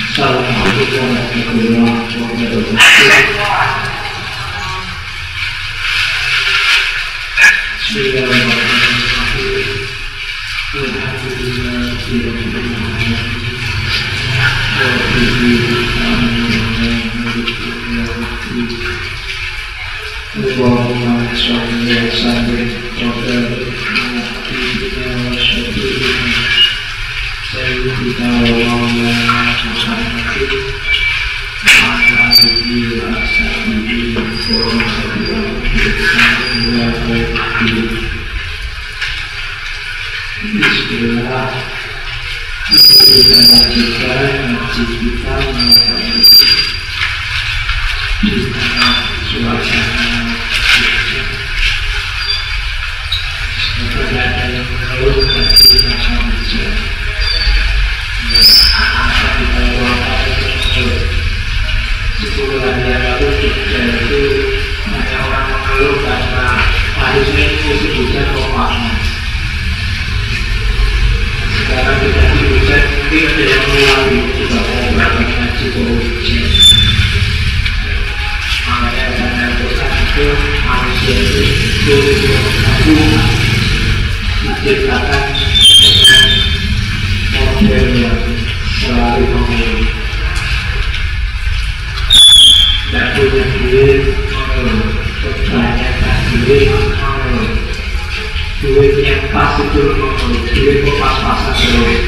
Assalamualaikum warahmatullahi wabarakatuh. Bismillahirrahmanirrahim. Allahumma sholli wa sallim wa barik ala nabiyyina wa syafi'ina sayyidina wa maulana Muhammadin wa ala alihi wa ashabihi wa Bismillah. Kita lanjutkan ngaji kita mengenai suasana semoga ada yang mengeluh dari masyarakat akan kita luapkan mengeluh. 10 hari yang lalu Jogja itu banyak orang mengeluh karena harusnya musim hujan memakna. Sekarang tidak hujan, mungkin ada yang melalui juga mau berangkat ngaji ke hujan. Makanya karena Tuhan itu manusia itu diciptakan dengan model yang selalu mengeluh. Tidak punya duit mengeluh, kebanyakan duit mengeluh, duit yang pas itu mengeluh, duit kok pas-pasan terus.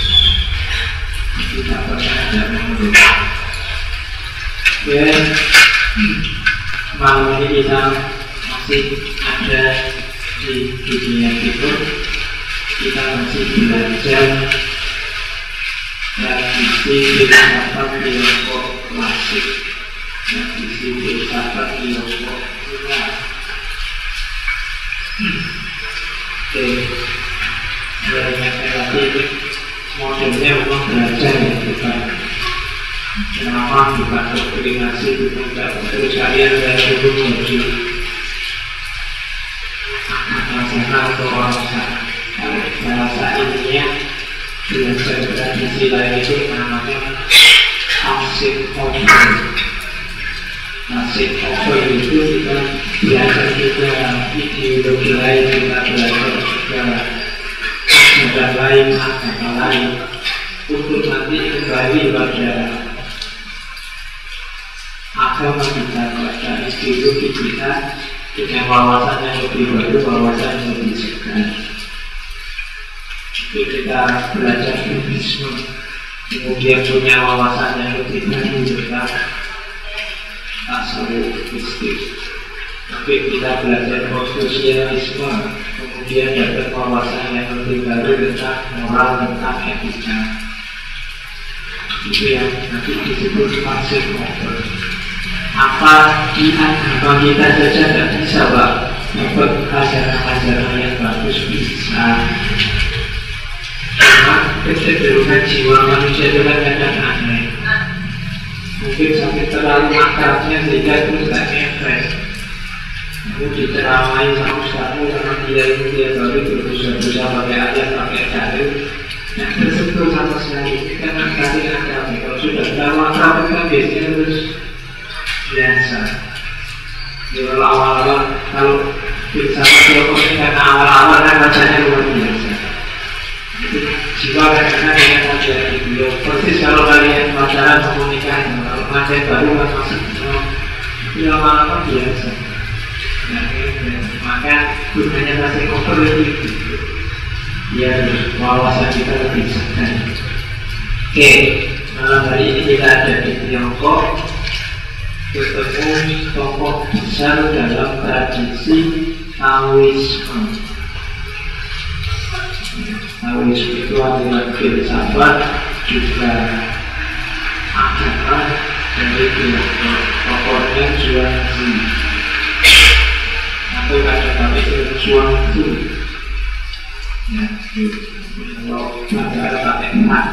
Tidak pernah ada mengeluh. Malam ini kita masih ada di dunia timur. Kita masih belajar tradisi filsafat Tiongkok klasik, tradisi filsafat Tiongkok kuno. Banyak lagi modelnya memang belajar yang bukan. Kenapa bukan doktrinasi, bukan terus kalian saya suruh jadi anak sana atau orang sana. Kalau bahasa ininya belajar tradisi lain itu namanya passing over. Passing over itu kita belajar juga ideologi lain, kita belajar juga ajaran lain, agama lain untuk nanti kembali pada agama kita, pada ideologi kita dengan wawasan yang lebih baru, wawasan yang lebih segar. Itu kita belajar Buddhisme, kemudian punya wawasan yang lebih baru tentang tasawuf Buddhistik. Tapi kita belajar Konfusianisme, kemudian dapat wawasan yang lebih baru tentang moral, tentang etika. Itu yang nanti disebut passing over. Apa di agama kita saja tidak bisa, Pak? Dapat ajaran-ajaran yang bagus bisa. Karena kecenderungan jiwa manusia itu kan kadang aneh. Mungkin sampai terlalu akarnya sehingga terus tidak ngefek. Aku diceramai sama ustadmu karena dia itu dia baru berusaha pakai ayat, pakai dalil. Yang tersentuh sama sekali karena tadi akar. Kalau sudah tahu akar kan biasanya terus biasa. Di awal-awal kalau filsafat Tiongkok ini karena awal-awal kan bacanya luar biasa. Itu jiwa kadang-kadang yang ada di beliau. Persis kalau kalian pacaran komunikasi, kalau pengantin baru kan masih itu lama-lama biasa. Nah, maka gunanya passing over itu biar wawasan kita lebih segar. Oke, malam hari ini kita ada di Tiongkok, ketemu tokoh besar dalam tradisi Taoisme. Taoisme itu adalah filsafat juga agama dari Tiongkok. Tokohnya Zhuangzi. Atau kata-kata itu Zhuangzi. Ya, kalau ada pakai emak.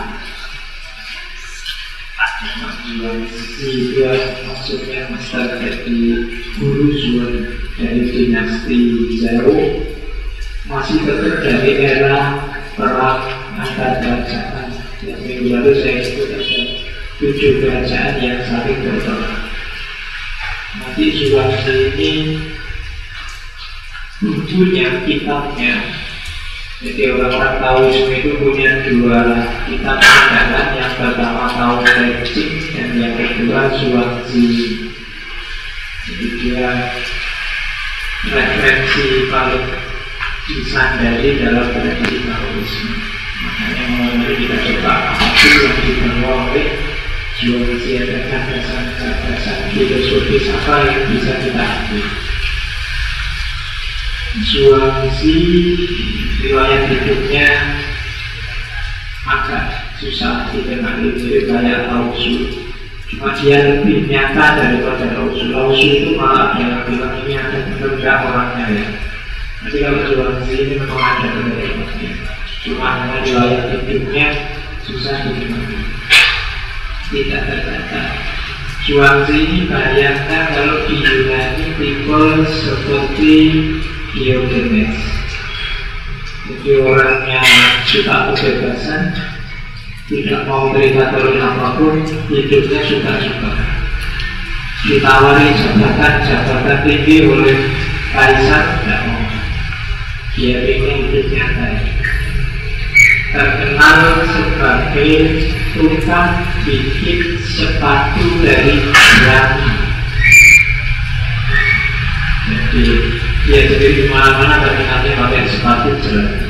Dia maksudnya master dari guru Zuan dari dinasti Zhou, masih tetap dari era perang antar kerajaan. Yang minggu lalu saya ikut ada 7 kerajaan yang saling berperang. Nanti Zhuangzi ini punya kitabnya. Jadi orang-orang Taoisme itu punya 2 kitab pandangan. Yang pertama Tao Te Ching dan yang kedua Zhuangzi. Jadi dia referensi paling disandari dalam tradisi Taoisme. Makanya mulai kita coba apa sih yang dibawa oleh Zhuangzi, ada gagasan-gagasan filosofis apa yang bisa kita ambil. Zhuangzi riwayat hidupnya agak susah dikenali, mirip kayak Laosu. Cuma dia lebih nyata daripada Laosu. Laosu itu malah ada yang bilang ini ada benar orangnya ya. Tapi kalau Zhuangzi ini memang ada benar-benarnya. Cuma hanya riwayat hidupnya susah dikenali, tidak tercatat. Zhuangzi ini bayangkan kalau di Yunani tipe seperti Diogenes. Jadi orangnya suka kebebasan, tidak mau terikat oleh apapun, hidupnya suka-suka. Ditawari jabatan tinggi oleh kaisar, tidak mau. Dia ingin hidupnya baik. Terkenal sebagai tukang bikin sepatu dari jerami. Jadi dia sendiri kemana-mana terkenalnya pakai sepatu jerami.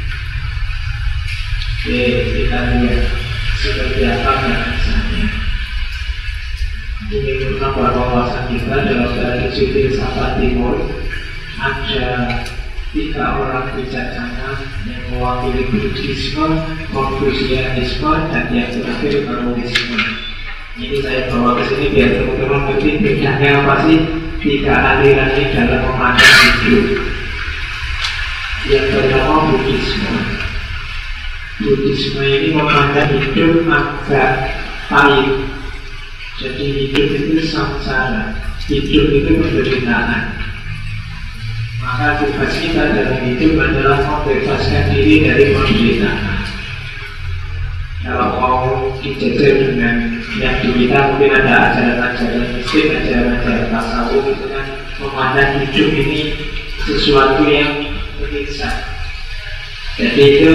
Oke, kita lihat seperti apa bahasanya. Ini menambah wawasan kita dalam tradisi filsafat timur. Ada 3 orang bijaksana yang mewakili Buddhisme, Konfusianisme, dan yang terakhir Taoisme. Ini saya bawa ke sini biar teman-teman ngerti bedanya apa sih 3 aliran ini dalam memandang hidup. Yang pertama Buddhisme. Buddhisme ini memandang hidup agak pahit. Jadi hidup itu samsara, hidup itu penderitaan. Maka tugas kita dalam hidup adalah membebaskan diri dari penderitaan. Kalau mau dijajah dengan yang di kita mungkin ada ajaran-ajaran mistik, ajaran-ajaran tasawuf itu kan memandang hidup ini sesuatu yang menyiksa. Jadi itu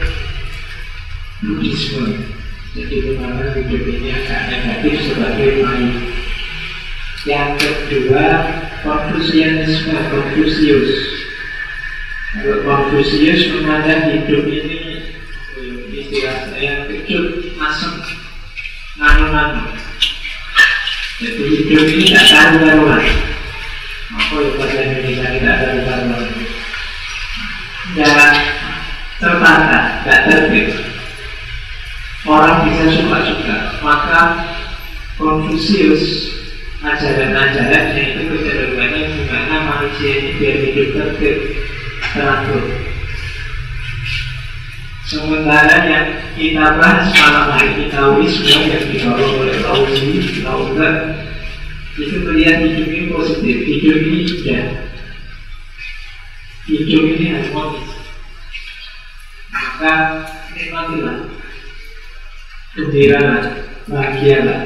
Buddhisme. Jadi memandang hidup ini agak negatif sebagai baik. Yang kedua Konfusianisme, Konfusius. Kalau Konfusius memandang hidup ini, istilah saya, hidup asem, nano-nano. Jadi hidup ini tak karu-karuan. Apa yang bahasa Indonesia tidak karu-karuan? Tidak tertata, tidak tertib. Orang bisa suka-suka. Maka Konfusius ajaran-ajarannya itu kecenderungannya gimana manusia ini biar hidup tertib, teratur. Sementara yang kita bahas malam hari ini Taoisme yang dibawa oleh Laozi, Laozi itu melihat hidup ini positif, hidup ini indah, hidup ini harmonis. Maka nikmatilah, gembiralah, bahagialah.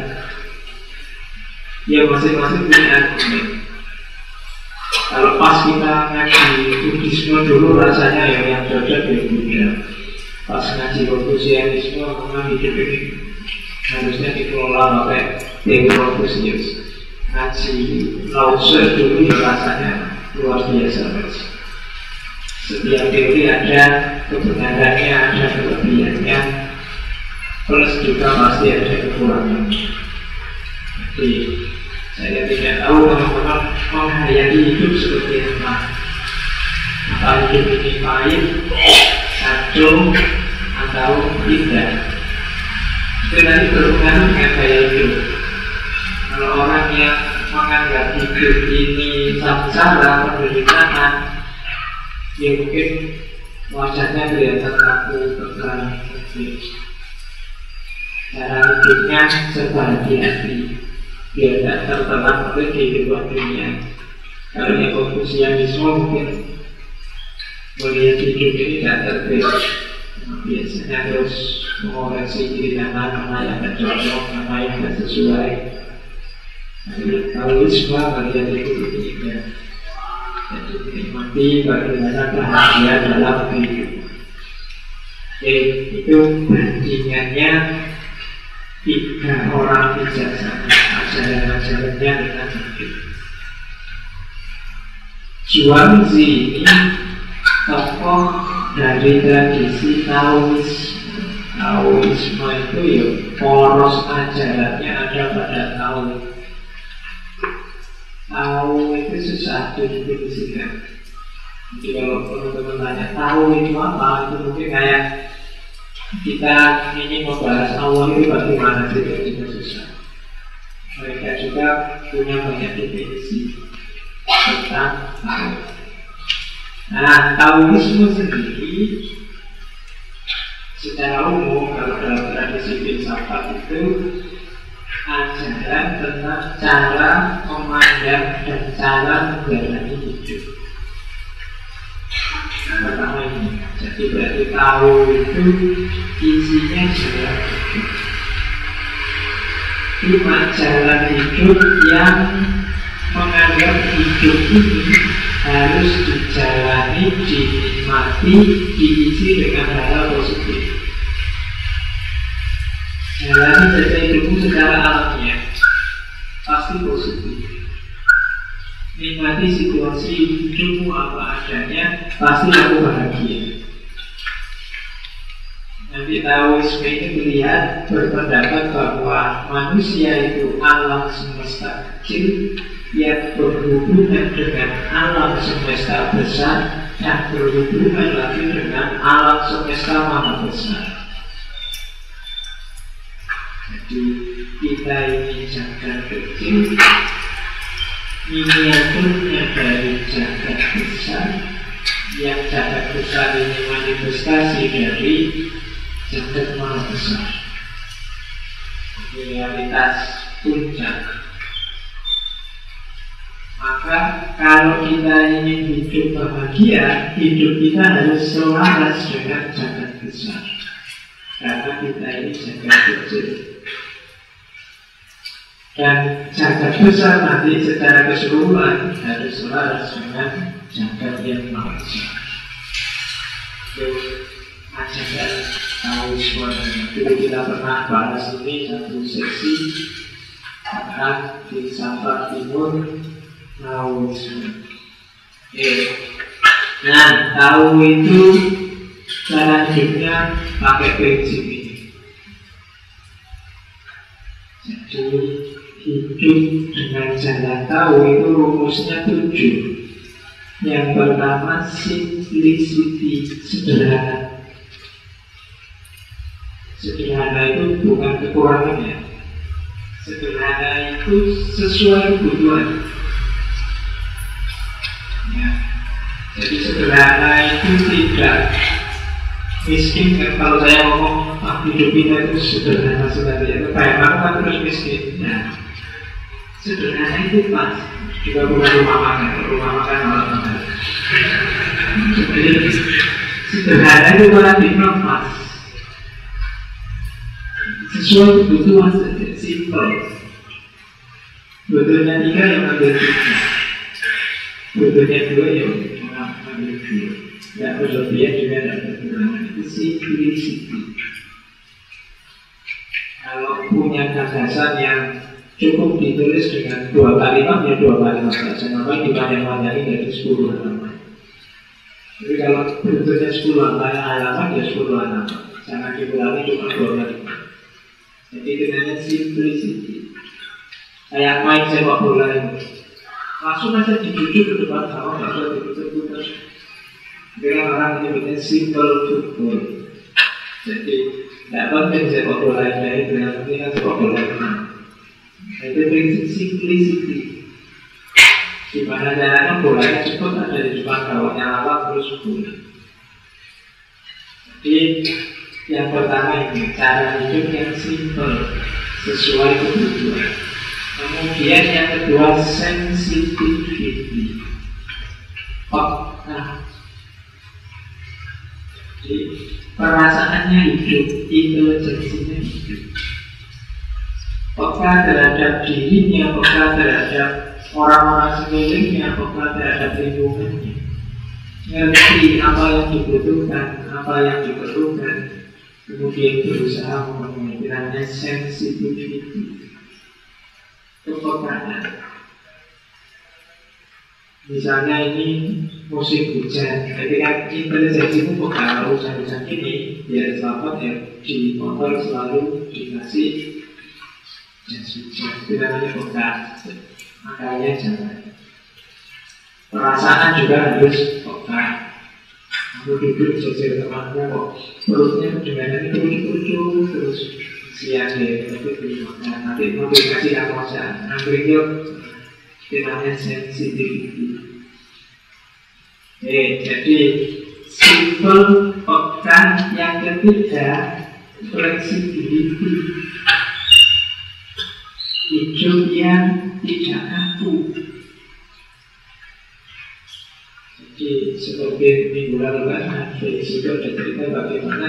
Ya masing-masing punya argumen. Kalau pas kita ngaji Buddhisme dulu rasanya yang cocok ya Buddha. Pas ngaji Konfusianisme memang hidup ini harusnya dikelola pakai teori Konfusius. Ngaji Laozi dulu ya rasanya luar biasa. Setiap teori ada kebenarannya, ada kelebihannya, plus juga pasti ada kekurangannya. Jadi saya tidak tahu teman-teman menghayati hidup seperti apa. Apa hidup ini pahit, kacau, atau tidak. Itu nanti berhubungan dengan gaya hidup. Kalau orang yang menganggap hidup ini samsara, penderitaan, ya mungkin wajahnya kelihatan kaku, tegang, cara hidupnya serba hati-hati biar tidak tertelan oleh kehidupan dunia. Kalau yang Konfusianisme mungkin melihat hidup ini tidak tertib, biasanya terus mengoreksi diri mana yang tidak cocok, mana yang tidak sesuai. Taoisme bagian itu ya. Jadi menikmati bagaimana bahagia dalam hidup. Itu bandingannya 3 orang bijaksana, ajaran-ajarannya dengan hidup. Zhuangzi ini tokoh dari tradisi Taoisme. Taoisme itu ya poros ajarannya ada pada Tao. Tao itu sesuatu didefinisikan. Jadi kalau teman-teman tanya Tao itu apa, itu mungkin kayak kita ingin membahas Allah itu bagaimana, itu susah. Mereka juga punya banyak definisi tentang Tao. Nah, Taoisme sendiri secara umum kalau dalam tradisi filsafat itu ajaran tentang cara memandang dan cara menjalani hidup. Yang pertama ini, jadi berarti tahu itu isinya jalan hidup. Cuma jalan hidup yang menganggap hidup ini harus dijalani, dinikmati, diisi dengan hal positif. Jalani saja hidupmu secara alamiah, pasti positif. Nikmati situasi hidupmu apa adanya, pasti aku bahagia. Nanti Taoisme ini melihat, berpendapat bahwa manusia itu alam semesta kecil yang berhubungan dengan alam semesta besar dan berhubungan lagi dengan alam semesta maha besar. Jadi kita ini jagat kecil, miniaturnya dari jagat besar, yang jagat besar ini manifestasi dari jagat maha besar. Realitas puncak. Maka kalau kita ingin hidup bahagia, hidup kita harus selaras dengan jagat besar. Karena kita ini jagat kecil. Dan jagat besar nanti secara keseluruhan harus selaras dengan jagat yang maha besar. Itu ajaran Taoisme. Dulu kita pernah bahas ini satu sesi tentang filsafat timur Taoisme. Nah, Tao itu cara hidupnya pakai prinsip ini. Jadi hidup dengan jalan Tao itu rumusnya 7. Yang pertama simplicity, sederhana. Sederhana itu bukan kekurangannya. Sederhana itu sesuai kebutuhan. Ya. Jadi sederhana itu tidak miskin kan. Kalau saya ngomong hidup kita itu sederhana sekali, itu kayak apa terus miskin. Nah, sederhana itu pas. Juga bukan rumah makan malam makan. Jadi sederhana itu berarti pas. Sesuai kebutuhan saja, simple. Butuhnya 3 yang ambil 3. Butuhnya 2 yang ambil 2. Tidak berlebihan juga tidak berkurang. Itu simplicity. Kalau punya gagasan yang cukup ditulis dengan 2 kalimat, ya 2 kalimat saja. Namanya dipanjang-panjangin dari 10 halaman. Jadi kalau bentuknya 10 halaman, ya 10 halaman. Jangan dikurangi cuma 2 kalimat. Jadi itu namanya simplicity. Kayak main sepak bola ini, langsung aja dijujuk ke depan sama, nggak usah diputar-putar. Dengan orang menyebutnya simple football. Jadi tidak penting sepak bola ini, yang penting kan sepak bola ini. Itu prinsip simplicity. Gimana caranya bolanya cepat ada di depan gawangnya lawan terus bola. Jadi yang pertama ini cara hidup yang simple, sesuai kebutuhan. Kemudian yang kedua sensitivity, peka. Jadi perasaannya hidup, intelijensinya hidup, peka terhadap dirinya, peka terhadap orang-orang sekelilingnya, peka terhadap lingkungannya, ngerti apa yang dibutuhkan, apa yang diperlukan, kemudian berusaha memenuhi. Namanya sensitivity, kepekaan. Misalnya ini musim hujan, jadi kan intelijensimu peka, kalau hujan-hujan ini biar selamat ya di motor selalu dikasih jas hujan, itu namanya peka. Makanya jangan. Perasaan juga harus peka. Aku duduk jajar temanku kok perutnya kedengarannya kerucut terus siang deh, tapi belum makan. Nanti mau dikasih apa saja, ambil yuk. Itu namanya sensitivity. Jadi simple, peka. Yang ketiga, flexibility. Hidup yang tidak kaku. Jadi seperti minggu lalu kan sudah ada cerita bagaimana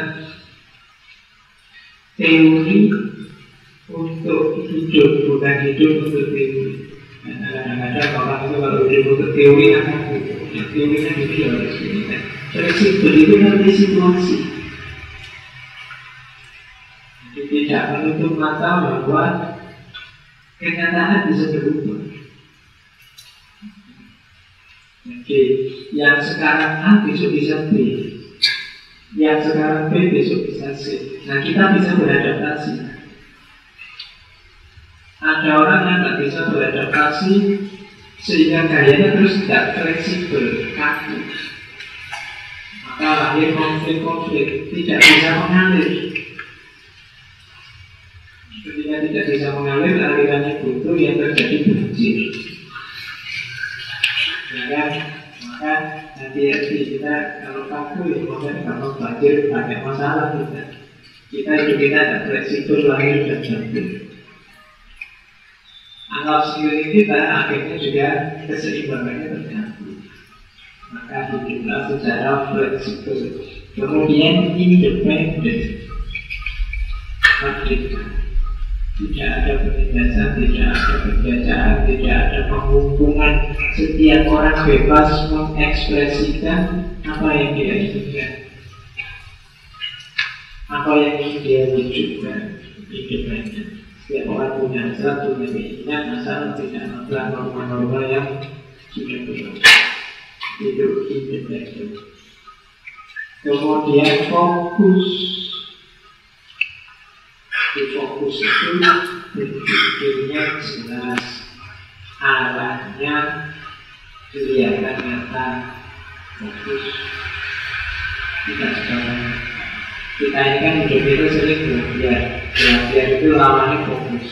teori untuk hidup, bukan hidup untuk teori. Kadang-kadang orang itu kalau hidup untuk teori akan teorinya gitu ya harus ini. Fleksibel itu nanti situasi. Jadi tidak menutup mata bahwa kenyataan bisa berubah. Jadi yang sekarang A besok bisa B, yang sekarang B besok bisa C. Nah kita bisa beradaptasi. Ada orang yang tidak bisa beradaptasi sehingga gayanya terus tidak fleksibel, kaku. Maka lahir konflik-konflik, tidak bisa mengalir. Ketika tidak bisa mengalir, alirannya buntu yang terjadi banjir. Ya kan? Maka hati-hati kita kalau kaku ya mungkin gampang banjir, banyak masalah kita. Hidup kita tidak fleksibel, lahir dan batin. Anggap sekeliling kita akhirnya juga keseimbangannya terganggu. Maka hiduplah secara fleksibel. Kemudian independen, merdeka. Tidak ada penindasan, tidak ada penjajahan, tidak ada penghubungan. Setiap orang bebas mengekspresikan apa yang dia inginkan, apa yang ingin dia wujudkan. Independen. Setiap orang punya hasrat, punya keinginan, asal tidak melanggar norma-norma yang sudah berlaku. Itu independen. Kemudian fokus. Di fokus itu berpikirnya jelas, arahnya kelihatan nyata, fokus. Tidak sekarang. Kita ini kan hidup itu sering belajar itu lawannya fokus.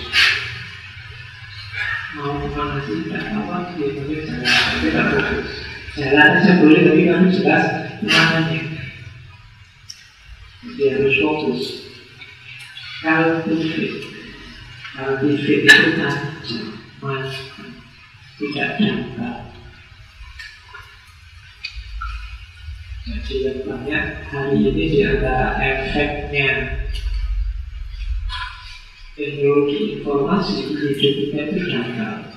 Mau kemana sih? Tidak apa sih, tapi jalan tidak fokus. Jalan saja boleh, tapi kamu jelas kemananya. Jadi harus fokus. Cultivate itu tajam, matang, tidak dangkal. Jadi yang banyak hari ini di antara efeknya teknologi informasi hidup kita itu dangkal.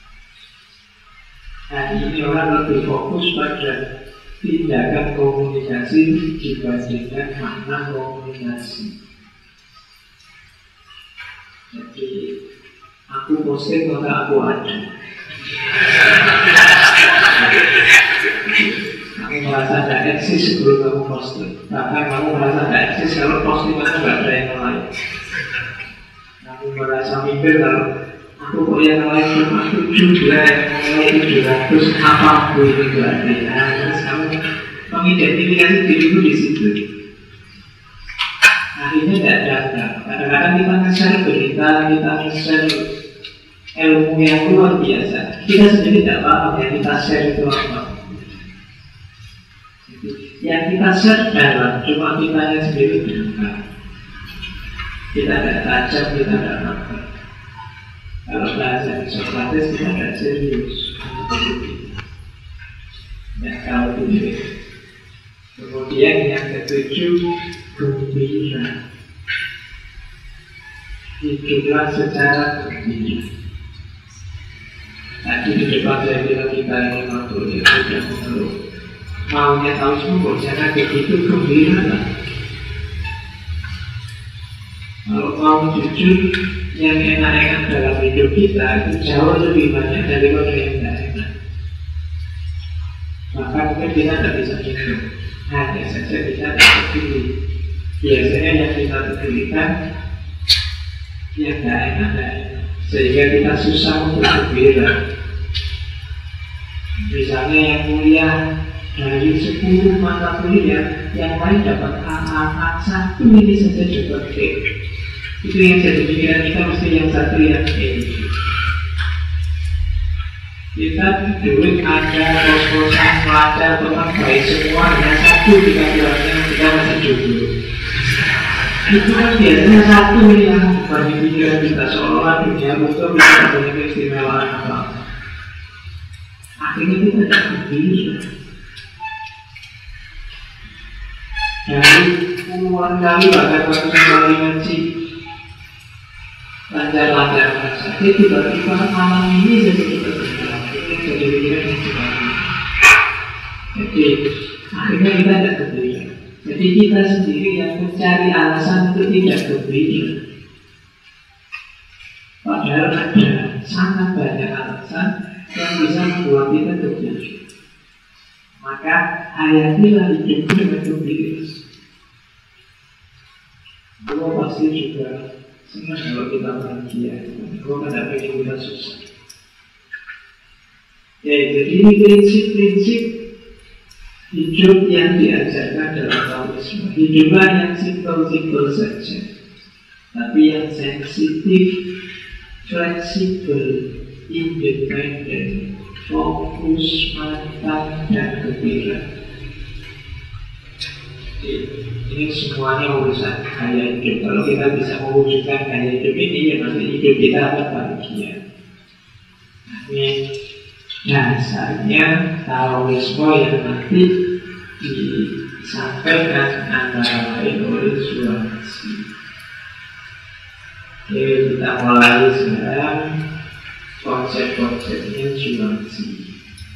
Hari ini orang lebih fokus pada tindakan komunikasi dibandingkan makna komunikasi. Jadi aku posting maka aku ada. Kamu merasa ada eksis sebelum kamu posting. Bahkan kamu merasa ada eksis kalau posting kamu nggak ada yang lain. Kamu merasa mikir kalau aku kok yang lain cuma 7 bulan, mulai 700 apa aku ini berarti. Nah, terus kamu mengidentifikasi dirimu di situ. Akhirnya tidak ada. Kadang-kadang kita nge-share berita, kita nge-share ilmu yang luar biasa. Kita sendiri tidak paham yang kita share itu apa. Yang kita share dalam cuma kitanya sendiri berangkat. Kita tidak tajam, kita tidak nampak. Kalau bahasa Sokrates kita tidak serius. Ya, kalau ini. Kemudian yang ketujuh, gembira. Hiduplah secara gembira. Tadi di depan saya bilang kita ini waktu itu sudah mengeluh. Maunya tahu semua, jangan begitu gembira lah. Kalau mau jujur, yang enak-enak dalam hidup kita itu jauh lebih banyak daripada yang tidak enak. Maka mungkin kita tidak bisa hidup. Hanya saja kita tidak peduli. Biasanya yang kita pedulikan yang tidak enak, sehingga kita susah untuk gembira. Misalnya yang kuliah dari 10 mata kuliah, yang lain dapat A, satu ini saja dapat B. Itu yang jadi pikiran kita, mesti yang satu yang B. Kita duit ada, kos-kosan, pelajar, teman baik semua, hanya satu kita bilangnya kita masih jomblo. Itu kan biasanya satu yang bagi pikiran kita, seolah dunia untuk kita punya keistimewaan apa. Akhirnya kita tidak gembira. Dari puluhan kali bahkan waktu kali ngaji lancar-lancar saja, tiba-tiba malam ini jadi kita gembira. Jadi pikiran yang sebalik. Jadi akhirnya kita tidak gembira. Jadi kita sendiri yang mencari alasan untuk tidak gembira. Padahal ada sangat banyak alasan yang bisa membuat kita gembira. Maka hayatilah hidup dengan gembira. Gue pasti juga senang kalau kita bahagia. Gue tidak pengen kita susah. Ya, jadi ini prinsip-prinsip hidup yang diajarkan dalam Taoisme. Hiduplah yang simpel-simpel saja, tapi yang sensitif, fleksibel, independen, fokus, mantap, dan gembira. Ini semuanya urusan gaya hidup. Kalau kita bisa mewujudkan gaya hidup ini, ya nanti hidup kita akan bahagia. Ini dasarnya Taoisme yang nanti disampaikan antara lain oleh Zhuangzi. Oke, kita mulai sekarang konsep-konsepnya Zhuangzi.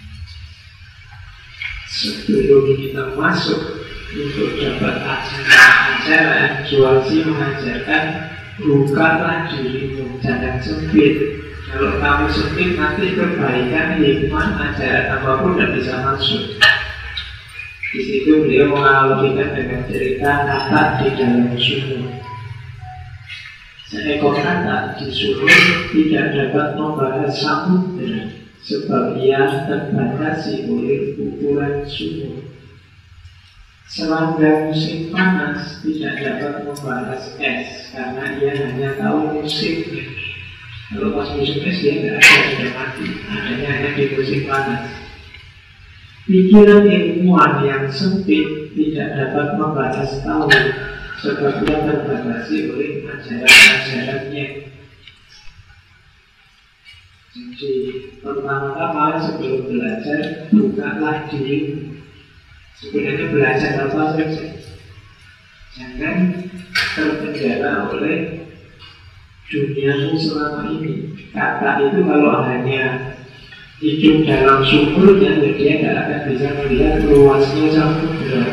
Sebelum kita masuk untuk dapat ajaran, Zhuangzi mengajarkan bukalah dirimu, jangan sempit. Kalau kamu sempit, nanti kebaikan, hikmah, ajaran apapun tidak bisa masuk. Di situ beliau menganalogikan dengan cerita katak di dalam sumur. Seekor katak di sumur tidak dapat membahas samudera, sebab ia terbatasi oleh ukuran sumur. Serangga musim panas tidak dapat membahas es, karena ia hanya tahu musimnya. Kalau pas musim es dia tidak ada, sudah mati. Adanya hanya di musim panas. Pikiran ilmuwan yang sempit tidak dapat membahas tahu, sebab ia terbatasi oleh ajaran-ajarannya. Jadi pertama-tama sebelum belajar, bukalah dirimu. Sebenarnya belajar apa saja, jangan terpenjara oleh duniamu selama ini. Kata itu kalau hanya hidup dalam sumurnya, dia tidak akan bisa melihat luasnya samudera.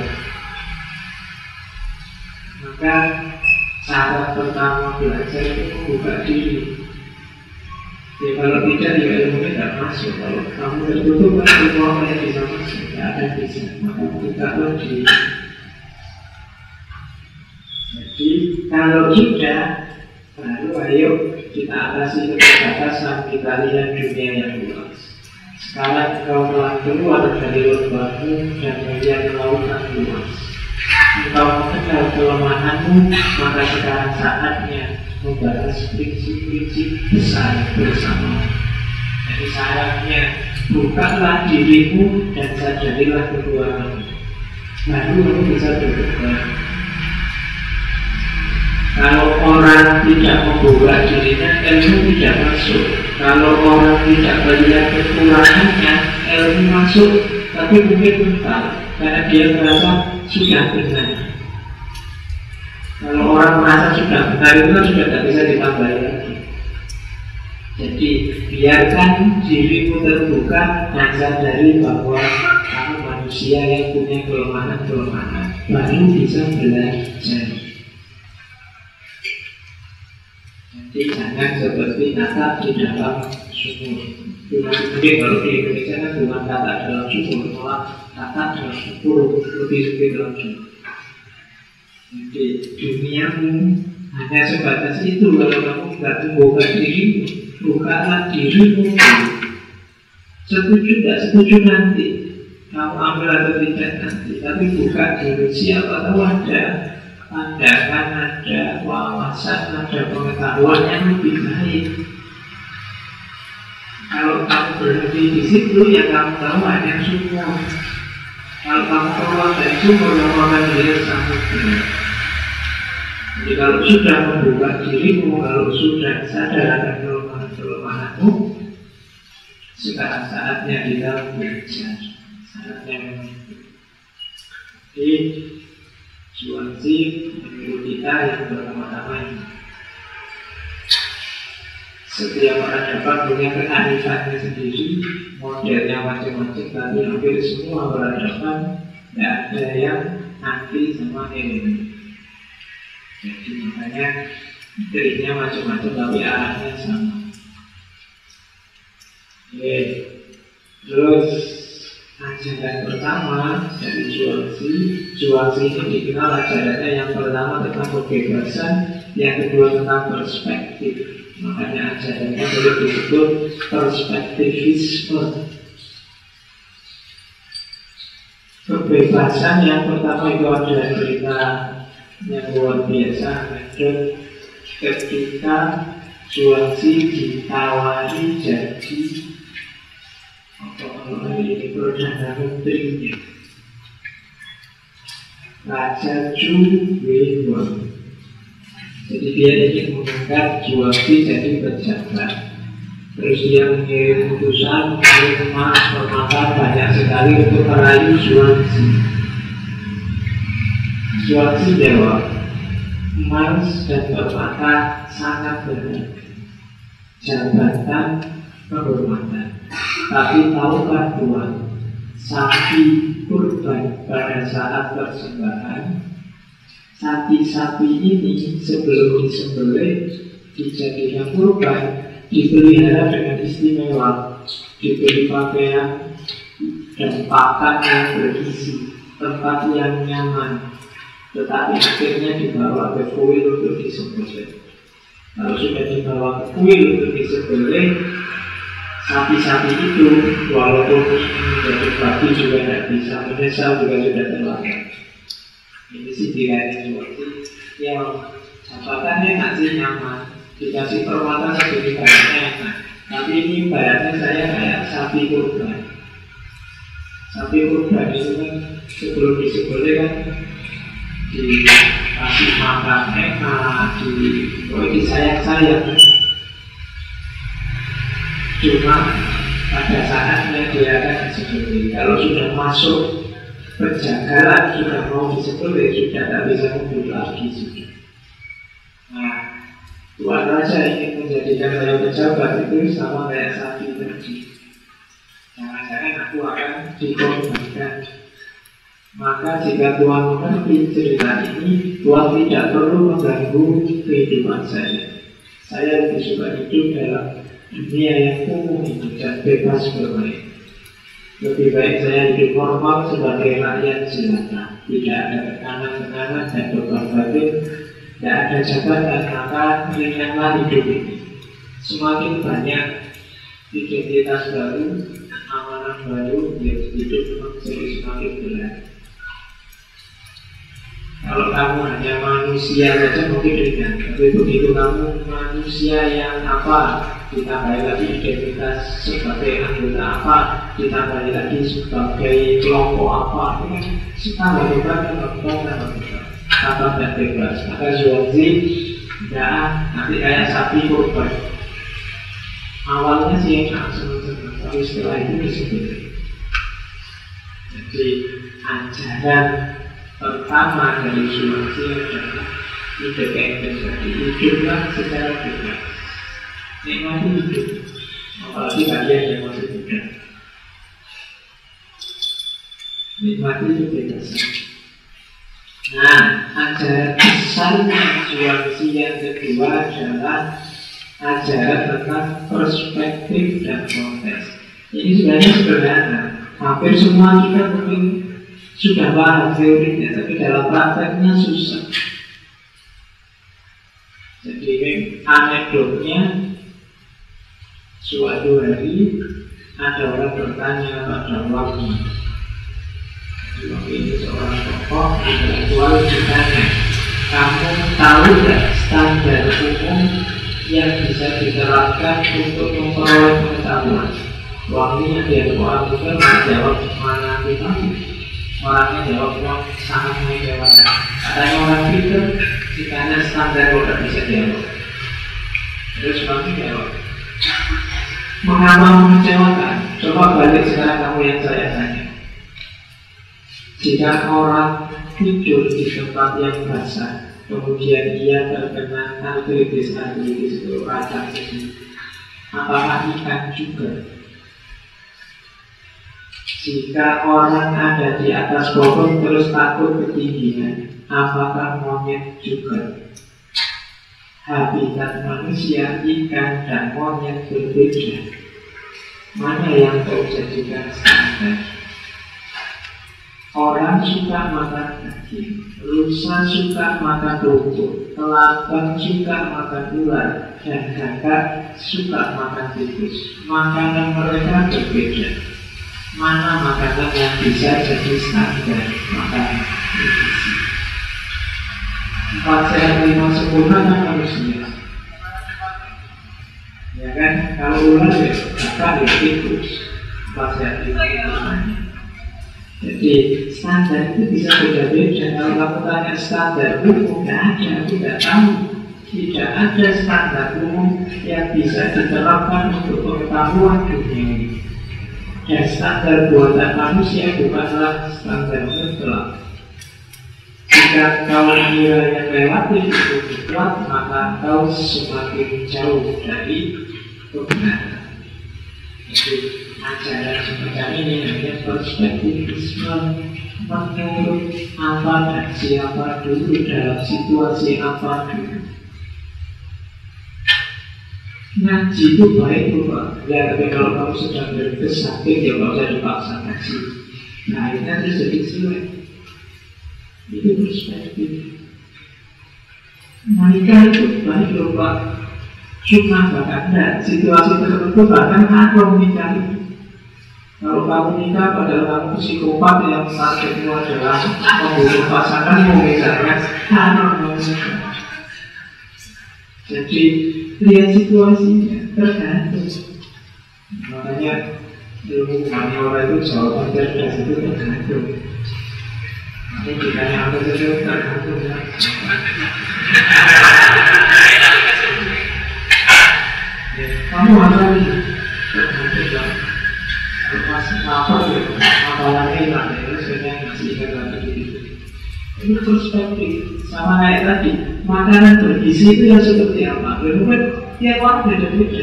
Maka cara pertama belajar itu membuka diri. Ya kalau tidak, ya ilmunya tidak masuk. Kalau kamu tertutup, ilmu apa yang bisa masuk? Tidak akan bisa. Maka bukalah diri. Jadi kalau sudah, baru ayo kita atasi keterbatasan, kita lihat dunia yang luas. Sekarang kau telah keluar dari lubangmu dan melihat lautan luas. Engkau mengenal kelemahanmu, maka sekarang saatnya membahas prinsip-prinsip besar bersama. Jadi syaratnya, bukalah dirimu dan sadarilah kekuatanmu. Baru kamu bisa berkembang. Kalau orang tidak membuka dirinya, ilmu tidak masuk. Kalau orang tidak melihat kekurangannya, ilmu masuk, tapi mungkin mental, karena dia merasa sudah benar. Kalau orang merasa sudah benar itu kan sudah tidak bisa ditambahi lagi. Jadi biarkan dirimu terbuka dan sadari bahwa kamu manusia yang punya kelemahan-kelemahan, baru bisa belajar. Jadi jangan seperti kata di dalam sumur. Mungkin kalau di Indonesia kan bukan kata dalam sumur, malah kata dalam sumur lebih sulit dalam sumur. Jadi duniamu hanya sebatas itu. Kalau kamu tidak membuka dirimu, bukalah dirimu. Setuju tidak setuju nanti, kamu ambil atau tidak nanti, tapi buka diri. Siapa tahu ada pandangan, ada wawasan, ada pengetahuan yang lebih baik. Kalau kamu berhenti di situ, yang kamu tahu hanya sumur. Kalau kamu keluar dari sumur, kamu akan melihat samudra. Jadi kalau sudah membuka dirimu, kalau sudah sadar akan kelemahan-kelemahanmu, sekarang saatnya kita belajar. Saatnya mengikuti. Jadi Zhuangzi menyuruh kita yang pertama-tama ini, setiap peradaban punya kearifan sendiri, modelnya macam-macam, tapi hampir semua peradaban tidak ada yang anti sama ini. Jadi makanya triknya macam-macam tapi arahnya sama. Oke. Terus ajaran pertama dari Zhuangzi. Zhuangzi ini dikenal ajarannya yang pertama tentang kebebasan, yang kedua tentang perspektif. Makanya ajarannya boleh disebut perspektivisme. Kebebasan yang pertama itu adalah cerita yang luar biasa. Ada ketika Zhuangzi ditawari jadi ini Perdana Menterinya Raja Zhu Weiwei. Jadi dia ingin mengangkat Zhuangzi jadi pejabat. Terus dia mengirim utusan, emas, permata banyak sekali untuk merayu Zhuangzi. Zhuangzi jawab, emas dan permata sangat berharga, jabatan, kehormatan. Tapi tahukah Tuhan, sapi kurban pada saat persembahan, sapi-sapi ini sebelum disembelih dijadikan kurban, dipelihara dengan istimewa, diberi pakaian dan pakan yang bergizi, tempat yang nyaman, tetapi akhirnya dibawa ke kuil untuk disembelih. Kalau sudah dibawa ke kuil untuk disembelih, sapi-sapi itu walaupun menjadi babi juga tidak bisa, menyesal juga sudah terlambat. Ini sih dikasih Zhuangzi yang jabatannya masih nyaman, dikasih permata segini banyaknya enak. Tapi ini bayarnya saya kayak sapi kurban. Sapi kurban itu kan sebelum disembelih kan dikasih makan enak, disayang-sayang. Cuma pada saatnya dia akan disembelih. Kalau sudah masuk penjagalan, sudah mau disembelih, sudah tak bisa mundur lagi sudah. Nah, Tuan Raja ingin menjadikan saya pejabat itu sama kayak sapi tadi. Jangan-jangan aku akan dikorbankan. Maka jika Tuhan mengerti cerita ini, Tuhan tidak perlu mengganggu kehidupan saya. Saya lebih suka hidup dalam dunia yang umum ini dan bebas bermain. Lebih baik saya hidup normal sebagai rakyat jelata, tidak ada tekanan-tekanan dan beban batin, tidak ada jabatan, maka ringanlah hidup ini. Semakin banyak identitas baru, amanah baru, hidup menjadi semakin berat. Kalau kamu hanya manusia saja mungkin ringan, tapi begitu kamu manusia yang apa, ditambahi lagi identitas sebagai anggota apa, ditambahi lagi sebagai kelompok apa, itu kan tambah dan bebas. Maka Zhuangzi tidak nanti kayak sapi kurban. Awalnya sih enak senang-senang, tapi setelah itu disebut. Jadi ajaran pertama dari Zhuangzi adalah independen tadi, hiduplah secara bebas, nikmati hidup, apalagi kalian yang masih muda, nikmati kebebasan. Nah, ajaran besarnya Zhuangzi yang kedua adalah ajaran tentang perspektif dan konteks. Ini sebenarnya sederhana, hampir semua kita mungkin sudah paham teorinya, tapi dalam prakteknya susah. Jadi anekdotnya, suatu hari ada orang bertanya pada Wang. Wang ini seorang tokoh intelektual ditanya, kamu tahu tidak standar umum yang bisa diterapkan untuk memperoleh pengetahuan? Wang ini dia orang bukan menjawab mana kita. Orangnya jawab sangat mengecewakan. Katanya orang pintar, jika standar udah bisa jawab. Terus Wang jawab, mengapa mengecewakan? Coba balik sekarang kamu yang saya tanya. Jika orang tidur di tempat yang basah, kemudian ia terkena artritis itu radang ini, apakah ikan juga? Jika orang ada di atas pohon terus takut ketinggian, apakah monyet juga? Habitat manusia, ikan, dan monyet berbeda. Mana yang kau jadikan standar? Orang suka makan daging, rusa suka makan rumput, kelabang suka makan ular, dan gagak suka makan tikus. Makanan mereka berbeda. Mana makanan yang bisa jadi standar makanan? 4 sehat 5 sempurna kan manusia. Ya kan, kalau ular ya gagak ya tikus. 4 sehat 5 sempurna. Jadi standar itu bisa beda-beda. Kalau kamu tanya standar umum, tidak tahu. Tidak ada standar umum yang bisa diterapkan untuk pengetahuan dunia ini. Dan standar buatan manusia bukanlah standar mutlak. Jika kau mengira yang relatif itu kuat, maka kau semakin jauh dari kebenaran. Jadi ajaran semacam ini namanya perspektivisme, menurut apa dan siapa dulu dalam situasi apa dulu. Ngaji itu baik Pak. Ya, tapi kalau kamu sedang sakit ya nggak usah dipaksa ngaji. Nah, ini harus jadi silat. Itu perspektif. Menikah itu baik Pak. Cuma bahkan ada situasi tertentu bahkan aku menikah itu. Kalau kamu nikah padahal kamu psikopat yang targetmu adalah membunuh pasanganmu misalnya, haram menikah. Jadi lihat situasinya, tergantung. Makanya ilmu humaniora itu jawaban cerdas itu tergantung. Nanti ditanya apa saja tergantung ya. Kamu apa nih? Tergantung ya. Lepas apa ya? Apalagi hilang ya, sebenarnya masih ingat lagi gitu. Ini perspektif. Sama kayak tadi, makanan bergizi itu yang seperti apa? Mungkin tiap orang beda-beda.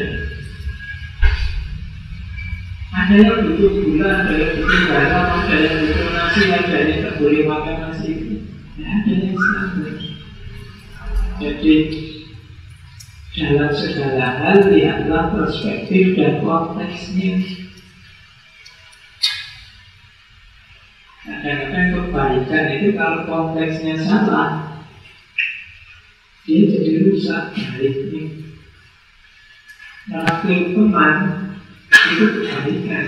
Ada yang butuh gula, ada yang butuh garam, ada yang butuh nasi, ada yang tak boleh makan nasi. Ya, ada yang standar. Jadi dalam segala hal lihatlah perspektif dan konteksnya. Kadang-kadang kebaikan itu kalau konteksnya salah, dia jadi rusak baliknya. Terakhir teman itu kebaikan.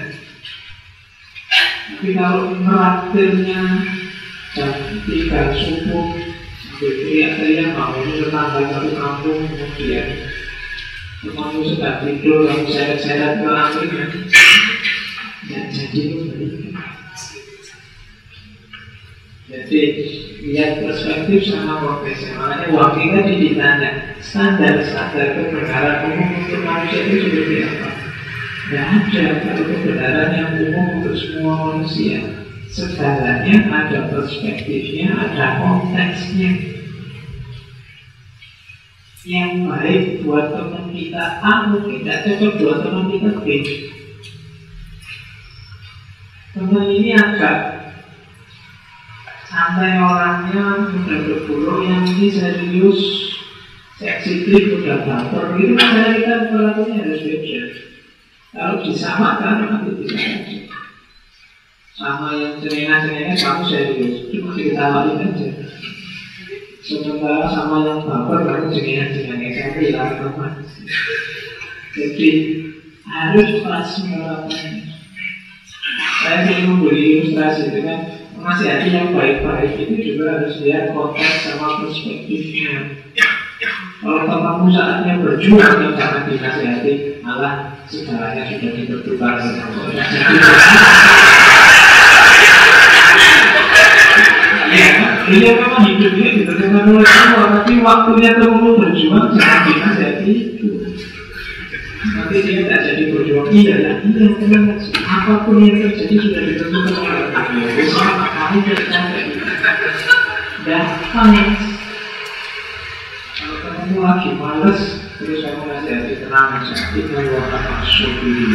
Tapi kalau terakhirnya jam 3 subuh sampai teriak-teriak mau tetangga satu kampung, kemudian temanmu sedang tidur, kamu seret-seret ke akhirnya, ya jadi kebaikan. Jadi lihat perspektif sama konteksnya. Makanya waktu tadi ditanya standar-standar kebenaran umum untuk manusia itu seperti apa? Tidak ada kalau kebenaran yang umum untuk semua manusia. Segalanya ada perspektifnya, ada konteksnya. yang baik buat teman kita A mungkin tidak cocok buat teman kita B. Teman ini agak santai orangnya, mudah berburu, yang ini serius, sensitif, mudah baper. Itu makanya kita perlakuannya harus beda. Kalau disamakan nanti bisa aja. Sama yang cengengan-cengengan kamu serius, cuma diketawain aja. Sementara sama yang baper kamu cengengan-cengengan kamu hilang teman. Jadi harus pas menerapkannya. Saya ingin memberi ilustrasi dengan menasihati yang baik-baik itu juga harus lihat konteks sama perspektifnya. Kalau temanmu saatnya berjuang yang jangan dinasihati, malah segalanya sudah dipertukar dengan iya memang hidup ini ditentukan oleh Allah, tapi waktunya temanmu berjuang jangan dinasihati itu. Nanti dia tidak jadi berjuang. Iya, tenang saja. Apapun yang terjadi sudah ditentukan oleh Allah. Besok kamu tidak capek. Datang. Kalau kamu lagi males, terus kamu nasihati tenang saja. Itu adalah masuk diri.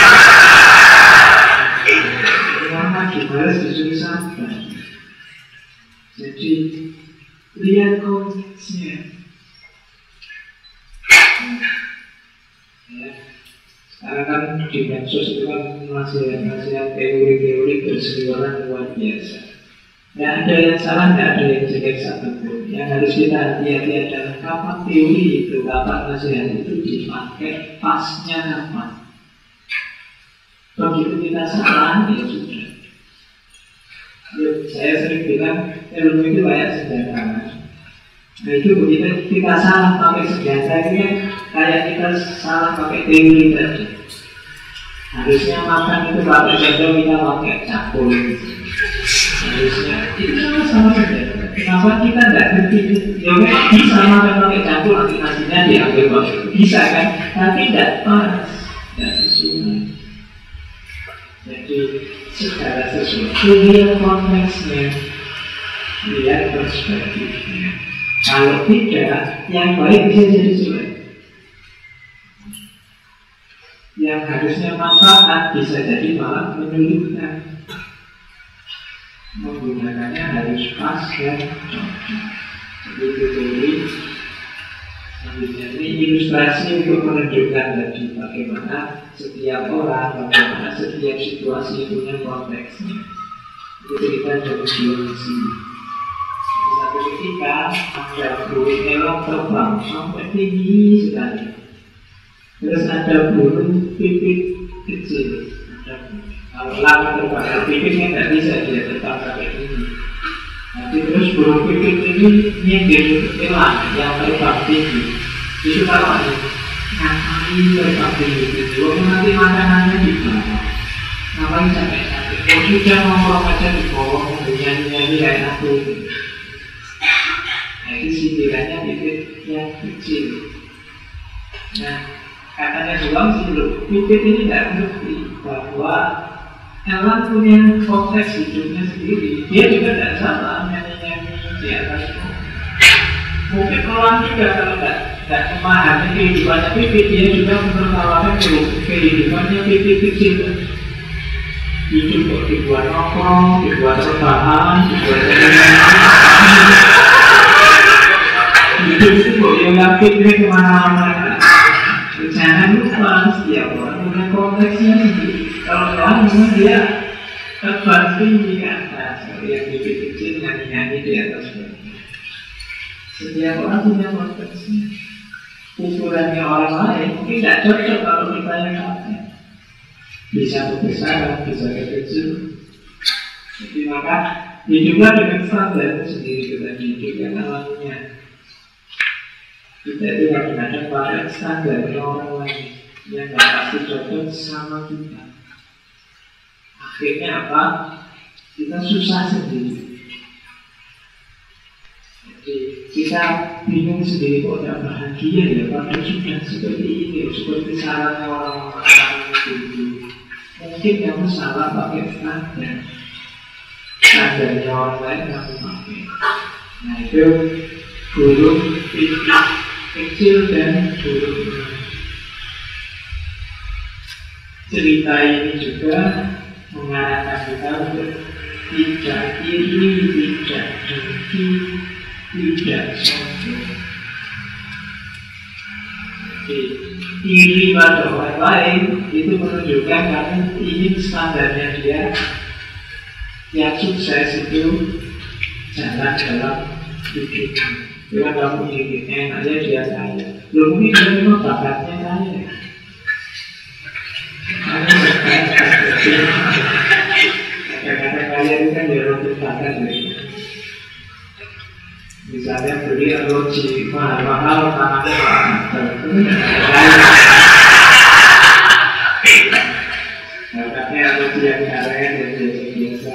Kalau lagi males disuruh sabar. Jadi lihat konteksnya. Ya. Sekarang kan di medsos itu kan nasihat teori-teori berseliweran luar biasa. Tidak ada yang salah, tidak ada yang jelek satupun. Yang harus kita hati-hati adalah kapan teori itu, kapan nasihat itu dipakai, pasnya kapan. Begitu kita salah, ya sudah. Saya sering bilang ilmu itu kayak senjata. Nah itu begitu kita salah pakai senjata ini kan kayak kita salah pakai teori tadi. Harusnya makan itu pakai senjata, kita pakai cakul. Harusnya itu sama-sama senjata. Kenapa kita tidak ngerti? Ya memang bisa makan pakai cakul, nanti nasinya diambil bang. Bisa kan? Tapi tidak pas, tidak sesuai. Jadi segala sesuatu lihat konteksnya, lihat perspektifnya. Kalau tidak, yang baik bisa jadi jelek. Yang harusnya manfaat bisa jadi malah menyulitkan. Menggunakannya harus pas dan cocok. Jadi selanjutnya ini ilustrasi untuk menunjukkan tadi bagaimana setiap orang, bagaimana setiap situasi punya konteksnya. Itu kita ada dimensi. Satu ketika ada burung melon terbang sampai tinggi sekali. Terus ada burung pipit kecil. Kalau lama terbang, pipitnya tidak bisa dia terbang sampai tinggi. Nanti terus burung pipit ini nyindir elang yang terbang tinggi. Itu kalau ada ngapain terbang tinggi itu, nanti makanannya di bawah. Ngapain sampai-sampai? Oh sudah ngomong aja di bawah, nyanyi-nyanyi kayak aku. Nah itu sindirannya pipit yang kecil. Nah katanya doang sih loh, pipit ini tidak ngerti bahwa elang punya konteks hidupnya sendiri. Dia juga tidak salah nyanyi-nyanyi di atas itu. Mungkin elang juga kalau tidak memahami kehidupannya pipit, dia juga menertawakan kehidupannya pipit kecil. Hidup kok dibuat nongkrong, dibuat rebahan, dibuat hidup itu kok yang pikirnya kemana-mana. Jangan lupa setiap orang punya konteksnya sendiri. Kalau orang memang dia terbang tinggi ke atas, seperti yang pipit kecil nyanyi-nyanyi di atas batu. Setiap orang punya konteksnya. Ukurannya orang lain mungkin tidak cocok kalau kita yang pakai. Bisa besar, bisa kecil. Jadi maka hiduplah dengan standar sendiri kita hidup yang alamnya. Kita tidak ada pada standar orang lain yang tidak pasti cocok sama kita. Akhirnya apa? Kita susah sendiri. Jadi kita bingung sendiri kok tidak bahagia ya. Padahal sudah seperti ini, seperti sarannya orang-orang itu. Mungkin kamu salah pakai standar. Standarnya orang lain kamu pakai. Nah itu burung pipit kecil dan buruk. Cerita ini juga mengarahkan kita untuk tidak iri, tidak dengki, tidak sombong. Iri pada orang lain itu menunjukkan kamu ingin standarnya dia yang sukses itu jalan dalam hidupnya. Bila kamu ingin enaknya dia kaya, belum mungkin dia memang bakatnya kaya. Kadang-kadang kaya itu kan dia untuk bakat. Misalnya beli arloji mahal-mahal tanahnya mahal. Makanya arloji yang keren dan biasa-biasa.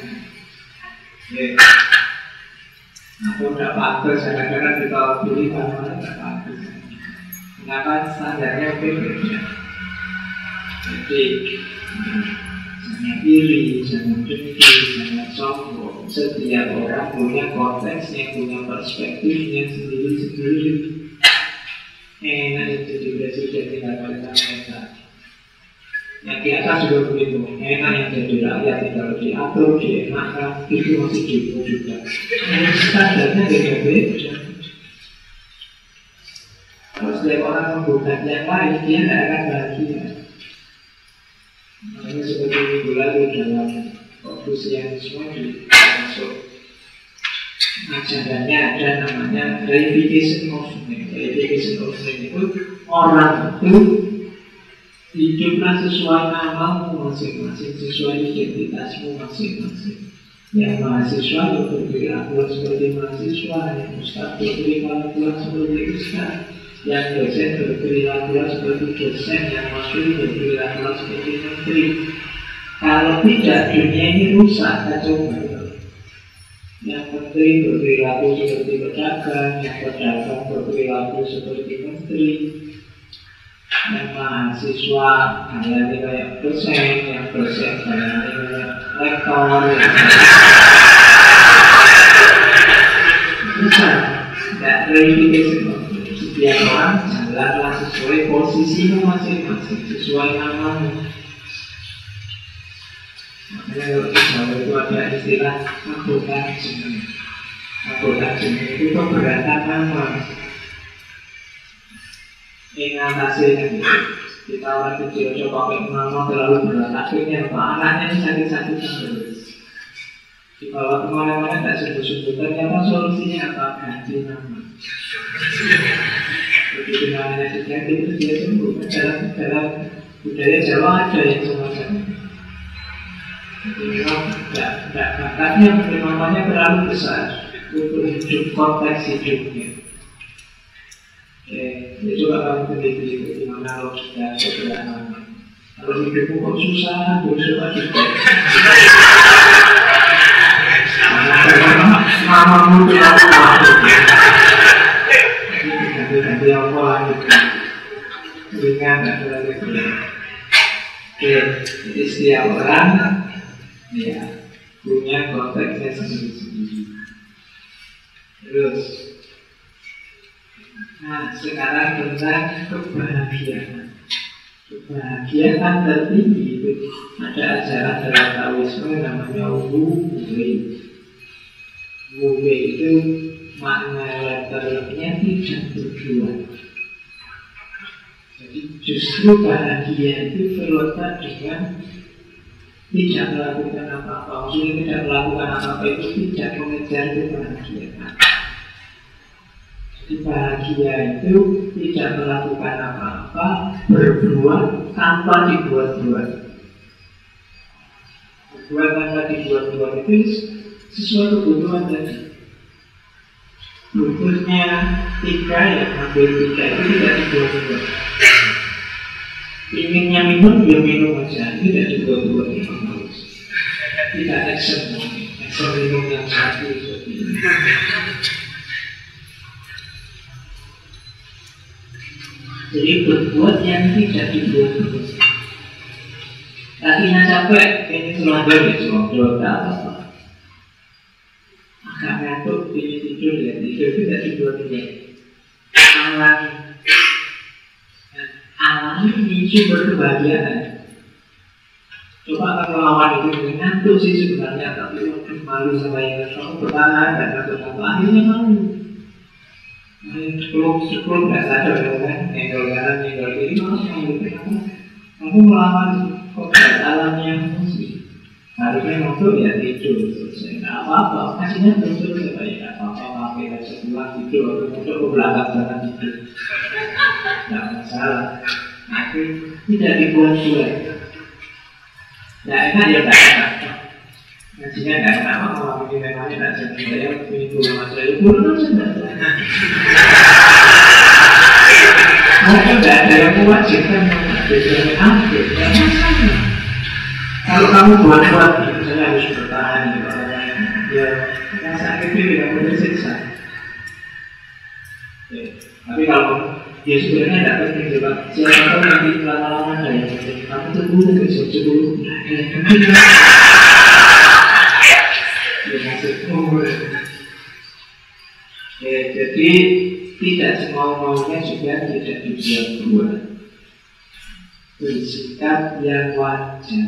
Aku tidak pantas, kadang-kadang kita beli tanahnya tidak pantas. Kenapa standarnya berbeda? Jadi jangan iri, jangan dengki, jangan sombong. Setiap orang punya konteksnya, punya perspektifnya sendiri-sendiri. Enak yang jadi presiden tinggal pada mereka. Yang di atas juga begitu. Enak yang jadi rakyat tinggal diatur, dienakkan, itu masih juga juga. Standarnya beda-beda. Kalau setiap orang membuat yang lain, dia tidak akan bahagia. Makanya seperti minggu lalu dalam Konfusianisme masuk ajarannya ada namanya reification movement. Reification movement itu orang itu hiduplah sesuai namamu masing-masing, sesuai identitasmu masing-masing. Yang mahasiswa berperilaku seperti mahasiswa, yang ustaz berperilaku seperti ustaz, yang dosen berperilaku seperti dosen, yang menteri berperilaku seperti menteri. Kalau tidak, dunia ini rusak, kacau balau. Yang menteri berperilaku seperti pedagang, yang pedagang berperilaku seperti menteri, yang mahasiswa kayaknya kayak dosen, yang dosen kayaknya kayak rektor. Rusak, tidak reification. Setiap orang jalanlah sesuai posisimu masing-masing, sesuai namamu. Makanya kalau di Jawa itu ada istilah anggota jeneng. Anggota jeneng itu keberatan nama. Ingatasinya gitu. Kita orang kecil coba pakai nama terlalu berat, akhirnya anaknya ini sakit-sakitan terus. Dibawa kemana-mana tidak sebut-sebutan, apa solusinya apa? Ganti nama. Begitu namanya diganti terus dia sembuh. Dalam budaya Jawa ada yang semacam ini. Jadi memang tidak bakatnya namanya terlalu besar untuk hidup konteks hidupnya. Ya coba kamu teliti bagaimana logika sebelah nama. Kalau hidupmu kok susah, coba juga. Namamu tidak apa. Ganti apa lagi? Ringan dan terlalu berat. Jadi setiap orang ya punya konteksnya sendiri-sendiri. Terus, nah sekarang tentang kebahagiaan. Kebahagiaan tertinggi itu ada ajaran dalam Taoisme namanya Wu-Wei. Wu-Wei itu makna letternya tidak berjuang. Jadi justru bahagia itu terletak dengan tidak melakukan apa-apa. Maksudnya tidak melakukan apa-apa itu tidak mengejar kebahagiaan. Jadi bahagia itu tidak melakukan apa-apa, berbuat tanpa dibuat-buat. Berbuat tanpa dibuat-buat itu sesuai kebutuhan tadi. Butuhnya tiga, ya ambil tiga itu tidak dibuat-buat. Inginnya minum, ya minum aja, tidak dibuat-buat. Tidak action minum yang satu seperti ini. Jadi berbuat yang tidak dibuat-buat. Kakinya capek, ini selonjor ya, selonjor tak apa-apa. Agak ngantuk, ini tidur ya, tidur tidak dibuat-buat. alami. Nah, alami ini sumber kebahagiaan. Coba kalau lawan itu ngantuk sih sebenarnya, tapi malu sama yang kamu bertahan dan satu akhirnya malu. Sebelum nggak sadar kan, nyenggol kanan, nyenggol kiri, malu kenapa? Kamu melawan kodrat alamnya emosi. Harusnya ngantuk ya tidur, selesai. Nggak apa-apa, kasihnya terus ya, nggak apa-apa, pakai aja pulang tidur, atau untuk ke belakang jangan tidur. Nggak masalah. Tapi tidak dibuat-buat. Nggak enak ya nggak enak. Ngajinya nggak enak, kalau ini memangnya nggak jadi saya ini turun aja, ya turun aja nggak enak. Mungkin nggak ada yang mewajibkan yang ambil, nggak masalah. Kalau kamu buat-buat, saya harus bertahan gitu, ya rasa itu tidak boleh siksa. Tapi kalau ya sebenarnya tidak penting juga. Siapa tahu nanti lama-lama dari kamu tunggu besok dulu. Jadi tidak semau-maunya juga tidak dibuat-buat. Bersikap yang wajar.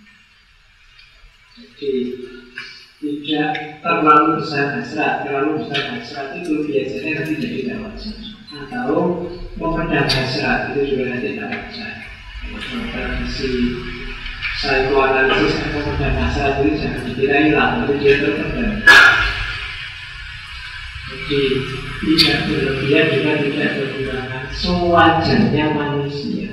Jadi tidak terlalu besar hasrat. Terlalu besar hasrat itu biasanya nanti jadi tidak wajar. Atau memendam hasrat itu juga nanti tidak wajar. Tradisi psikoanalisis yang memendam hasrat itu jangan dikira hilang, itu dia terpendam. Jadi tidak berlebihan juga tidak berkurangan, sewajarnya manusia.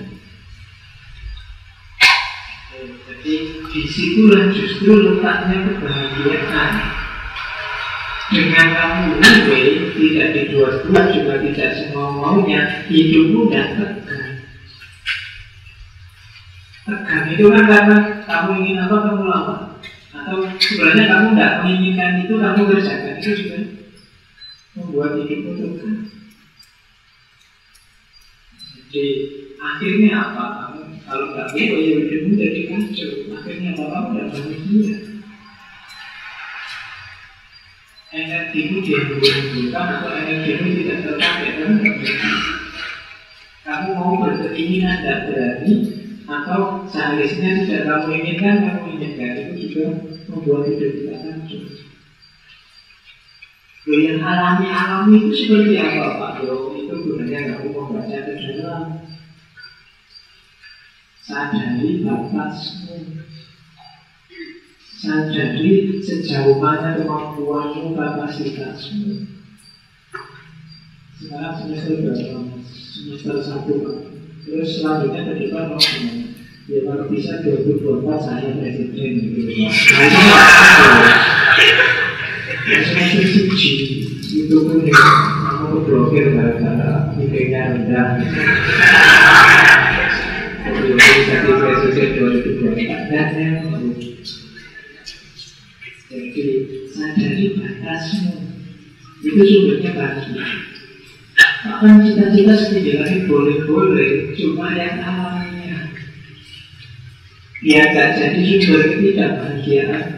Jadi disitulah justru letaknya kebahagiaan. Dengan kamu tidak dibuat-buat juga tidak semau-maunya, hidupmu dan tegang. Tegang itu kan karena kamu ingin apa kamu lawan, atau sebenarnya kamu tidak menginginkan itu kamu kerjakan, itu juga membuat hidupmu tegang. Jadi akhirnya apa? Kamu kalau nggak mau ya hidupmu jadi kacau. Akhirnya apa? Kamu tidak bahagia. Energimu dihubungkan atau energimu tidak terpakai, kamu mau berkeinginan tidak berani, atau seharusnya tidak kamu inginkan, kamu inginkan, itu juga membuat hidup kita kacau. Yang alami-alami itu seperti apa Pak Bro? Itu gunanya kamu membaca ke dalam. Sadari batasmu. Sadari sejauh mana kemampuanmu, kapasitasmu. Sekarang semester berapa? Semester 1 Pak. Terus selanjutnya ke depan mau gimana? Ya kalau bisa 2024 saya presiden gitu Pak. Semester 1 itu pun ya, kamu blokir gara-gara nilainya rendah. Kalau bisa di presiden 2024 dan yang jadi sadari batasmu. Itu sumbernya bahagia. Bahkan cita-cita setinggi langit boleh-boleh, cuma yang alamnya. Dia tak jadi sumber ketidakbahagiaan.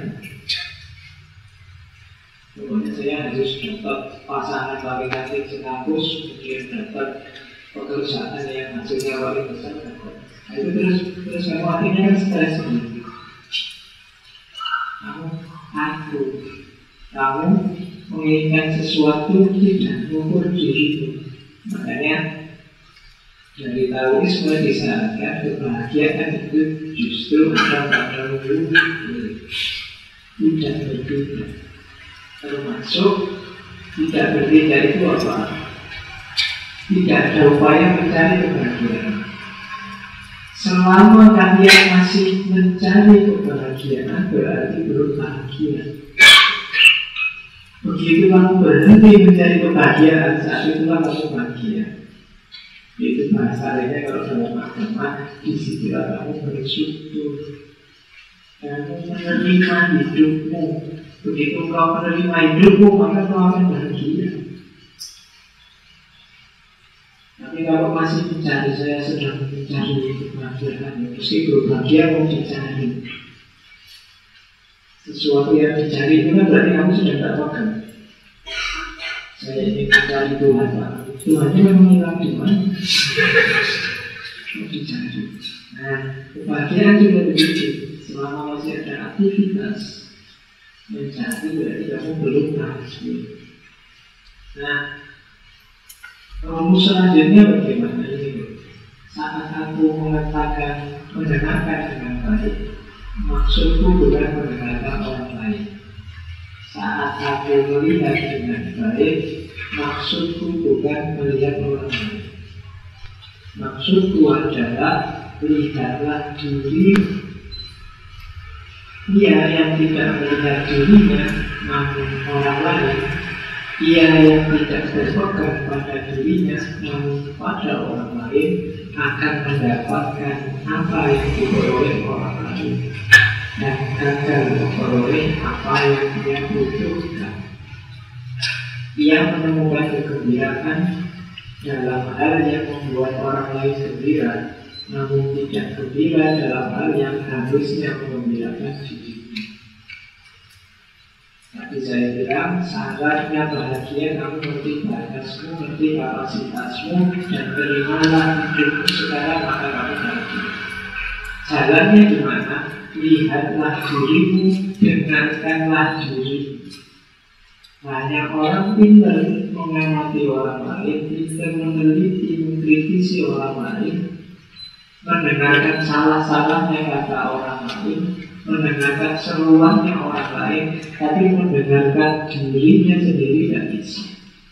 Pokoknya saya harus dapat pasangan paling cantik sekampus, kemudian dapat pekerjaan yang hasilnya paling besar. Nah, itu terus kamu akhirnya kan stres gitu. Kamu menginginkan sesuatu tidak mengukur dirimu. Makanya dari Taoisme disarankan kebahagiaan itu justru akan pada tidak berbeda. Termasuk tidak berbeda itu apa? Tidak ada upaya mencari kebahagiaan. Selama kalian masih mencari kebahagiaan, berarti belum bahagia. Begitu kamu berhenti mencari kebahagiaan, saat itulah kamu bahagia. Itu bahasa lainnya kalau dalam agama, disitulah kamu bersyukur. Kamu menerima hidupmu. Begitu kau menerima hidupmu, maka kau akan bahagia. Tapi kalau masih mencari, saya sedang mencari kebahagiaan, meskipun bahagia mau dicari. Sesuatu yang dicari itu kan berarti kamu sudah tak makan. Saya ingin mencari Tuhan Pak. Tuhannya memang hilang di mana? Dicari. Nah, kebahagiaan juga begitu. Selama masih ada aktivitas mencari, berarti kamu belum berhasil. Nah, rumus selanjutnya bagaimana ini? Saat aku mengatakan mendengarkan dengan baik, maksudku bukan mendengarkan orang lain. Saat aku melihat dengan baik, maksudku bukan melihat orang lain. Maksudku adalah lihatlah diri. Ia yang tidak melihat dirinya, namun orang lain. Ia yang tidak berpegang pada dirinya, namun pada orang lain, akan mendapatkan apa yang diperoleh orang lain dan gagal memperoleh apa yang dia butuhkan. Ia menemukan kegembiraan dalam hal yang membuat orang lain gembira, namun tidak gembira dalam hal yang harusnya menggembirakan dirinya. Tadi saya bilang, syaratnya bahagia kamu ngerti batasmu, ngerti kapasitasmu, dan terimalah hidupmu sekarang, maka kamu bahagia. Jalannya di mana? Lihatlah dirimu, dengarkanlah dirimu. Banyak orang pintar mengamati orang lain, pintar meneliti, mengkritisi orang lain, mendengarkan salah-salahnya kata orang lain, mendengarkan seruannya orang lain, tapi mendengarkan dirinya sendiri tidak bisa.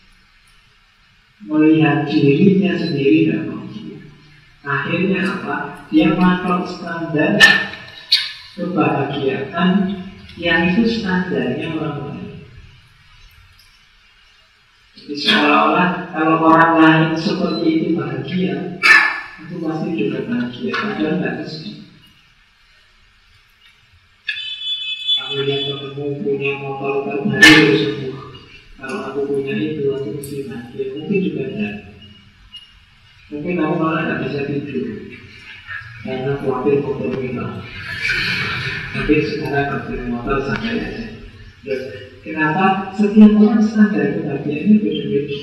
Melihat dirinya sendiri tidak mampu. Akhirnya apa? Dia matok standar kebahagiaan yang itu standarnya orang lain. Jadi seolah-olah kalau orang lain seperti itu bahagia, itu pasti juga bahagia, padahal tidak mesti. Kamu yang ketemu punya motor terbaru semua, kalau aku punya itu, aku mesti bahagia. Mungkin juga tidak. Mungkin kamu malah tidak bisa tidur karena khawatir motor hilang. Tapi sekarang aku motor sampai aja. Kenapa? Setiap orang standar kebahagiaannya beda-beda.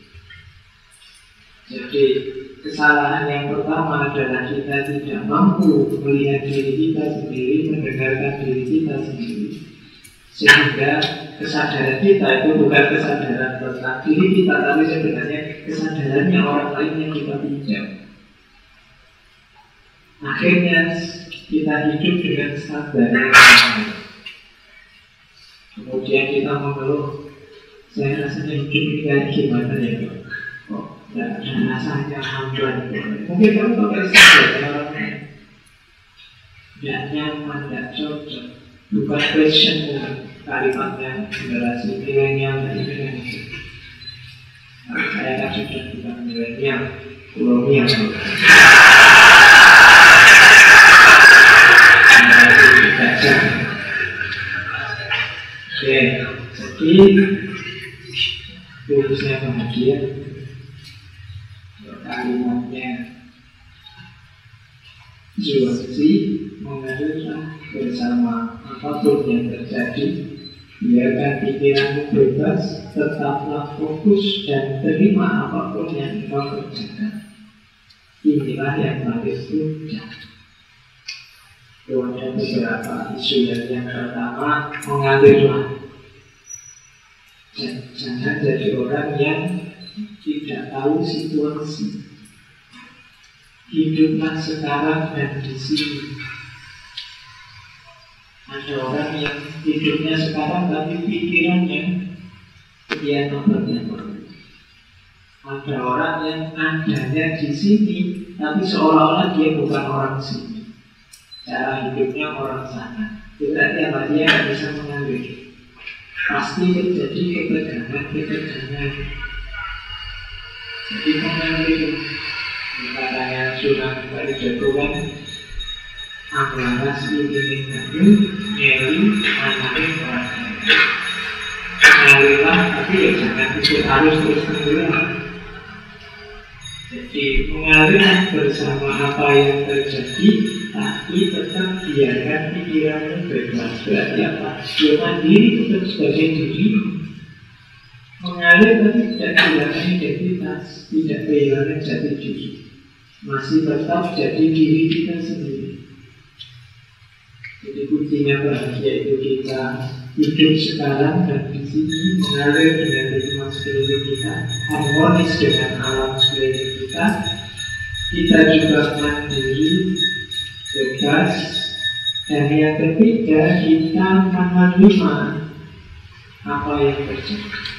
Jadi kesalahan yang pertama adalah kita tidak mampu melihat diri kita sendiri, mendengarkan diri kita sendiri. Sehingga kesadaran kita itu bukan kesadaran tentang diri kita, tapi sebenarnya kesadarannya orang lain yang kita pinjam. Akhirnya kita hidup dengan standar yang sama. Kemudian kita mengeluh, saya rasanya hidup ini kayak gimana ya Pak? Kok tidak ada rasanya hamdan? Mungkin kamu pakai standar orang lain. Tidak nyaman, tidak cocok. Bukan question, bukan kalimatnya generasi milenial dan ini. Saya kan sudah bukan milenial, kolonial. Oke, jadi rumusnya bahagia. Kalimatnya Zhuangzi, mengalirlah bersama apapun yang terjadi. Biarkan pikiranmu bebas, tetaplah fokus dan terima apapun yang kau kerjakan. Inilah yang paling mudah. Ada beberapa isu yang pertama, mengalirlah. Jangan jadi orang yang tidak tahu situasi. Hiduplah sekarang dan di sini. Ada orang yang hidupnya sekarang tapi pikirannya sekian nomornya. Ada orang yang adanya di sini tapi seolah-olah dia bukan orang sini. Cara hidupnya orang sana. Berarti apa? Dia tidak bisa mengalir. Pasti terjadi ketegangan. Jadi mengalir. Katanya Sunan Kalijaga kan, Anglaras ini kamu nyeri anaknya orang lain. Mengalirlah, tapi ya jangan ikut arus terus tenggelam. Jadi mengalir bersama apa yang terjadi, tapi tetap biarkan pikiranmu bebas. Berarti apa? Dia mandiri tetap sebagai diri. Mengalir tapi tidak kehilangan identitas, tidak kehilangan jati diri, masih tetap jadi diri kita sendiri. Jadi kuncinya bahagia itu kita hidup sekarang dan di sini, mengalir dengan lingkungan sekeliling kita, harmonis dengan alam sekeliling kita. Kita juga mandiri, bebas, dan yang ketiga kita menerima apa yang terjadi.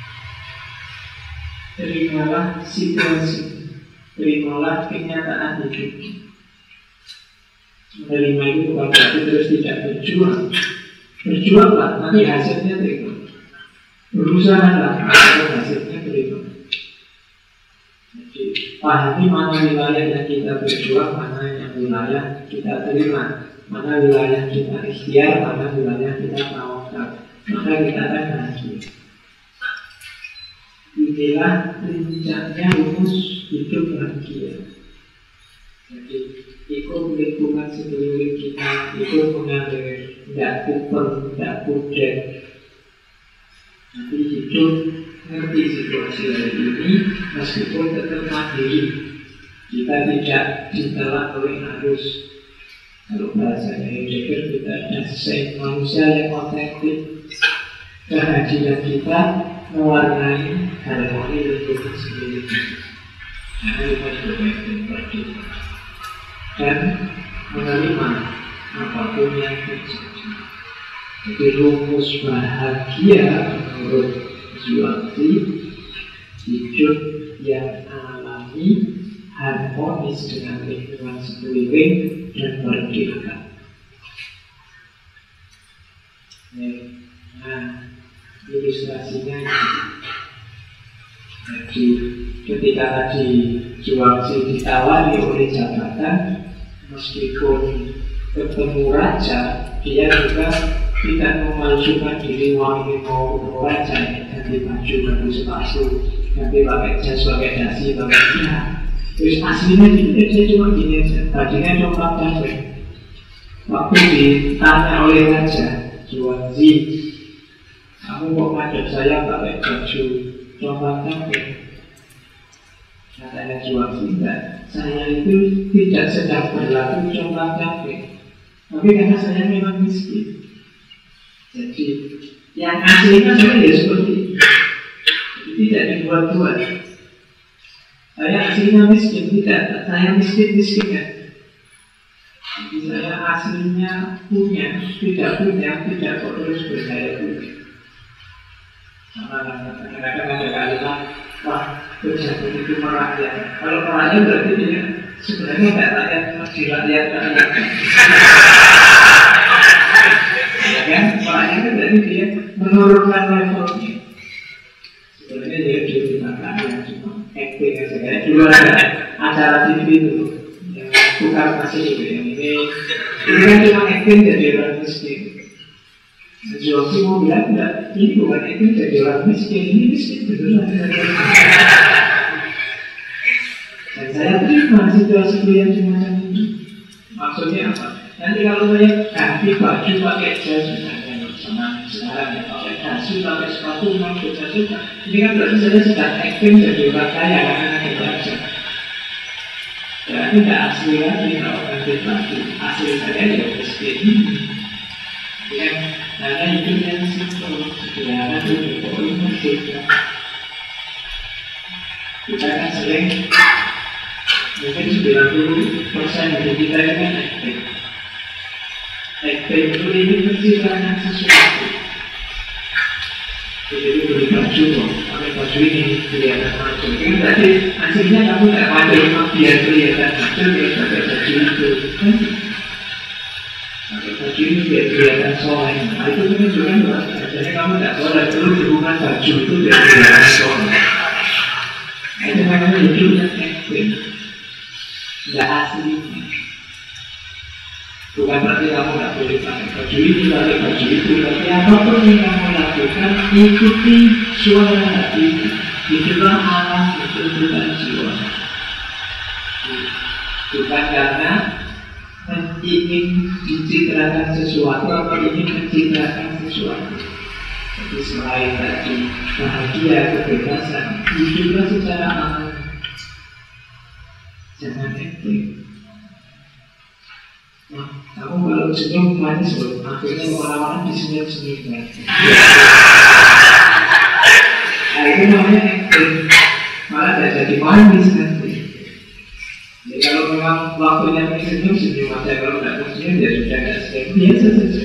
Terimalah situasi, terimalah kenyataan hidup. Menerima itu bukan berarti terus tidak berjuang. Berjuanglah, nanti hasilnya terima. Berusahalah, agar hasilnya terima. Jadi, pahami mana wilayah yang kita berjuang, mana yang wilayah kita terima, mana wilayah kita ikhtiar, mana wilayah kita tawakal. Maka kita akan bahagia. Inilah puncaknya rumus hidup bahagia. Jadi ikut lingkungan sekeliling kita, ikut mengalir, tidak kuper, tidak pudek. Nanti hidup ngerti situasi hari ini, meskipun tetap mandiri. Kita tidak ditelak oleh arus. Kalau bahasanya Heidegger, kita ada manusia yang otentik. Kehadiran kita mewarnai harmoni lingkungan sekeliling kita. Karena kita juga berdua dan menerima apapun yang terjadi. Jadi rumus bahagia menurut Zhuangzi, hidup yang alami, harmonis dengan lingkungan sekeliling dan merdeka. Nah, ilustrasinya jadi ketika tadi Zhuangzi ditawari oleh jabatan, meskipun ketemu raja, dia juga tidak memajukan diri, wah ini mau ketemu raja, ganti baju, ganti sepatu, ganti pakai jas, pakai dasi, pakai pihak. Terus aslinya dia cuma gini aja, tadinya cuma kafe. Waktu ditanya oleh raja Zhuangzi, kamu kok ngajak saya pakai baju coklat kafe? Katanya Zhuangzi, enggak, saya itu tidak sedang berlaku coklat kafe, tapi karena saya memang miskin. Jadi yang aslinya saya ya seperti itu. Jadi tidak dibuat-buat. Saya aslinya miskin, tidak, saya miskin kan. Jadi saya aslinya punya, tidak kok terus bersaya punya. Sama kadang-kadang ada kalimat, wah, pejabat itu merakyat. Kalau merakyat berarti dia sebenarnya tidak rakyat, masih rakyat. Ya kan, merakyat itu berarti dia menurunkan levelnya. Sebenarnya dia tidak rakyat, cuma acting aja. Kayak dulu ada acara TV itu, yang tukar nasi itu, yang ini kan cuma acting jadi orang miskin. Zhuangzi mau bilang, enggak, ini bukan acting jadi orang miskin, ini miskin beneran. Dan saya terima situasi yang semacam ini. Maksudnya apa? Nanti kalau saya ganti baju pakai jas, sama sekarang ya, pakai dasi, pakai sepatu, pakai jas juga. Ini kan berarti saya sedang acting jadi orang kaya karena ada raja. Berarti tidak asli lagi kalau ganti baju. Asli saya ya miskin ini. Ya, karena hidup yang simpel, sederhana itu poin merdeka. Kita kan sering, mungkin 90% hidup kita ini kan acting. Acting itu ini menciptakan sesuatu. Jadi itu beli baju kok, pakai baju ini kelihatan maju. Kan berarti aslinya kamu tidak maju, biar kelihatan maju, biar pakai baju itu. Pakai baju ini biar kelihatan soleh. Nah itu menunjukkan bahwa jadi kamu tidak soleh, perlu hubungan baju itu biar kelihatan soleh. Nah itu namanya hidup yang acting, tidak aslinya. Bukan berarti kamu tidak boleh pakai baju ini, pakai baju itu. Tapi apapun yang kamu lakukan, ikuti suara hati. Itulah alam, itu bukan jiwa. Bukan karena ingin dicitrakan sesuatu atau ingin mencitrakan sesuatu. Jadi selain tadi bahagia, kebebasan, hiduplah secara aman. Jangan acting. Nah, kamu kalau senyum manis loh, akhirnya orang-orang disenyum-senyum. Nah itu namanya acting. Malah tidak jadi manis nanti. Jadi kalau memang waktunya senyum-senyum aja, kalau tidak senyum ya sudah tidak senyum, biasa saja.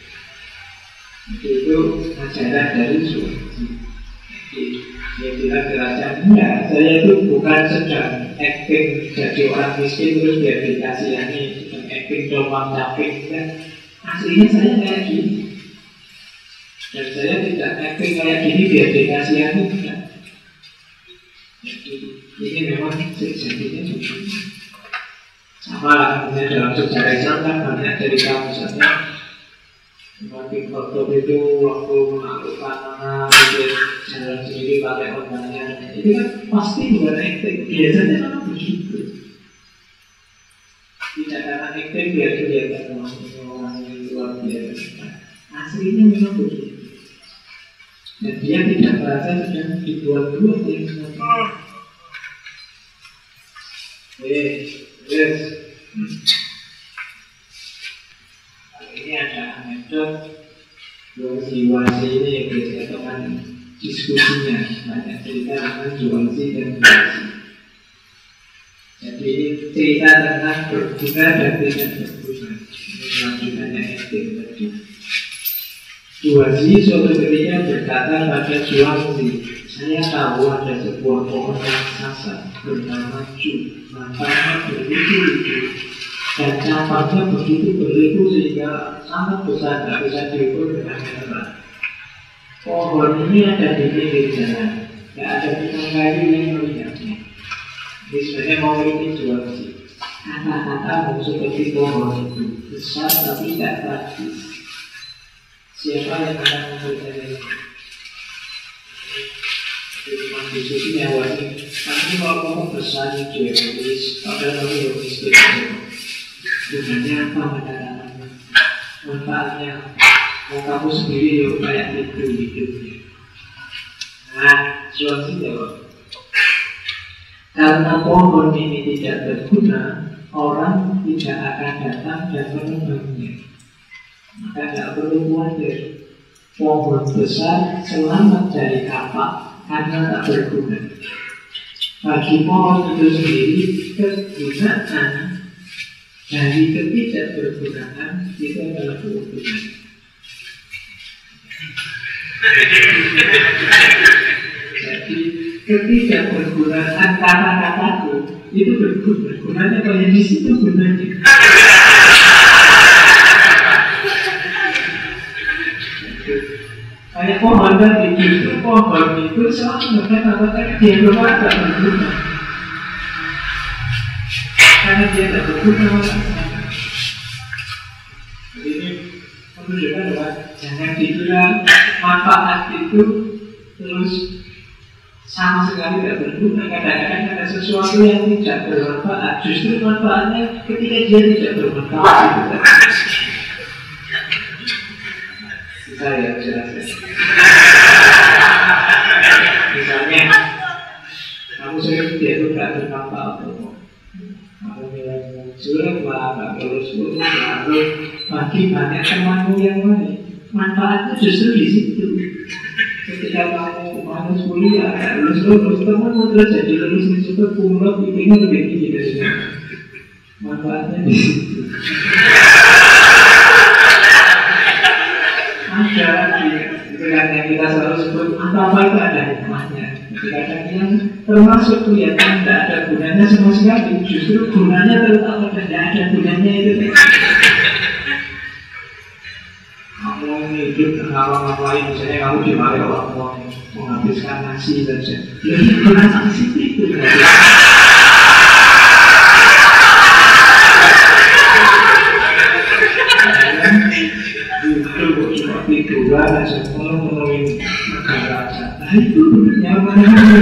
Itu ajaran dari Suwardi. Dia bilang jelasannya, saya itu bukan sedang acting jadi orang miskin terus biar dikasihani, sedang acting domang caping kan. Aslinya saya kayak gini, dan saya tidak acting kayak gini biar dikasihani kan. Jadi ini memang sejatinya begini. Sama lah, kemudian dalam sejarah Islam kan banyak cerita, misalnya Nabi Khotbah itu waktu menaklukkan jalan sendiri pakai ondanya, itu kan pasti bukan acting. Biasanya memang begitu. Tidak karena acting biar kelihatan orang yang luar biasa. Aslinya memang begitu. Dan dia tidak merasa sedang dibuat-buat yang semacam. Yes. Ini ada anekdot Juwasi ini yang biasa teman diskusinya, banyak cerita tentang Juwasi dan Juwasi. Jadi cerita tentang berguna dan tidak berguna. Ini lanjutannya acting tadi. Juwasi suatu ketika berkata pada Juwasi, saya tahu ada sebuah pohon raksasa bernama Ju, matanya berliku-liku dan cabangnya begitu berliku sehingga sangat besar, tidak bisa diukur dengan benar. Pohon ini ada di pinggir jalan, tidak ada tukang kayu yang melihatnya. Ini sebenarnya mau ini Juwasi. Kata-katamu seperti pohon itu, besar tapi tidak praktis. Siapa yang akan mempercayai? Cuma diskusinya wajib. Nanti kalau kamu besar itu ya, padahal kamu yang miskin. Gunanya apa kata-katanya? Manfaatnya? Mau kamu sendiri ya kayak itu hidupnya. Nah, Juwasi jawab. Karena pohon ini tidak berguna, orang tidak akan datang dan menebangnya. Maka tidak perlu khawatir. Pohon besar selamat dari kapak karena tak berguna. Bagi pohon itu sendiri, kegunaan dari ketidakbergunaan itu adalah keuntungan. Jadi ketidakbergunaan kata-kataku itu berguna. Gunanya banyak di situ gunanya. Kayak pohon tadi itu, pohon itu selalu mengatakan dia belum ada berguna. Karena dia tidak berguna. Jadi ini menunjukkan bahwa jangan dikira manfaat itu terus sama sekali tidak berguna. Kadang-kadang ada sesuatu yang tidak bermanfaat. Justru manfaatnya ketika dia tidak bermanfaat. Saya jelaskan. Misalnya, kamu sering dia itu tidak bermanfaat. Kamu nilai muncul, nggak lulus, lalu bagi banyak temanmu yang lain. Manfaatnya justru di situ. Ketika kamu harus kuliah, lulus, temanmu terus jadi lulus di situ, kumlot, ipingnya lebih tinggi dari kamu. Manfaatnya di situ. Ada yang kita selalu sebut apa itu ada hikmahnya. Kadang-kadang termasuk tuh ya kan tidak ada gunanya sama sekali. Justru gunanya terutama tidak ada gunanya itu. Kamu hidup ngapa-ngapain, misalnya kamu dimarahi orang tua menghabiskan nasi saja. Jadi gunanya di situ itu. Tiduran dan semua menuin negara aja. Nah itu nyaman.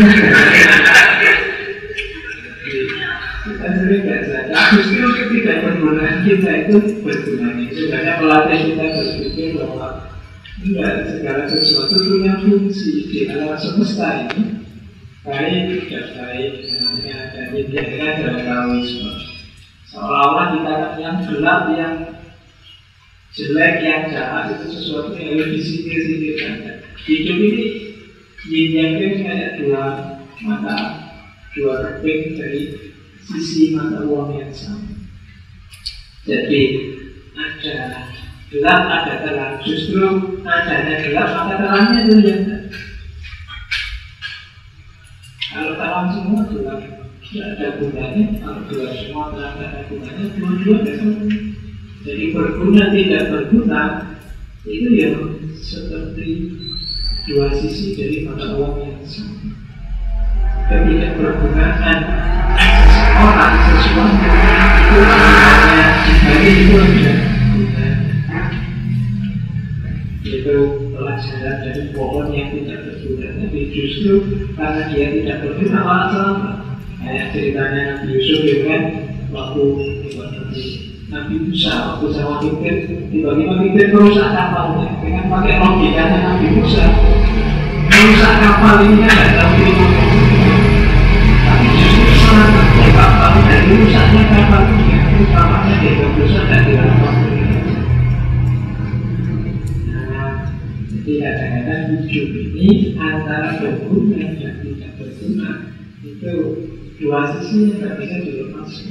Kita sering baca. Justru ketidakbergunaan kita itu berguna. Sebenarnya pelatih kita berpikir bahwa Enggak, segala sesuatu punya fungsi di alam semesta ini. Baik, tidak baik, namanya ada idealnya dalam Taoisme. Seolah-olah dikatakan yang gelap, yang jelek, yang jahat itu sesuatu yang harus disingkir-singkirkan. Hidup ini yin yang kayak dua mata, dua keping dari sisi mata uang yang sama. Jadi ada gelap, ada terang. Justru adanya gelap, maka terangnya itu yang kalau terang semua gelap, tidak ada gunanya. Kalau gelap semua terang, tidak ada gunanya. Dua-dua bersama. Jadi berguna tidak berguna itu yang seperti dua sisi dari mata uang yang sama. Ketidakbergunaan seseorang, sesuatu itu hanya dibagi itu ada gunanya. Itu pelajaran dari pohon yang tidak berguna. Tapi justru karena dia tidak berguna malah selamat. Kayak ceritanya Nabi Yusuf itu kan waktu Nabi Musa, waktu sama Khidir, tiba-tiba Khidir merusak kapalnya dengan pakai logikanya Nabi Musa. Merusak kapal ini kan tidak tahu itu. Tapi justru selamatnya kapal dari rusaknya kapal ini, utamanya dia berusaha dari kapal ini. Jadi kadang-kadang hidup ini antara berguna dan tidak berguna itu dua sisi yang tidak bisa dilepaskan.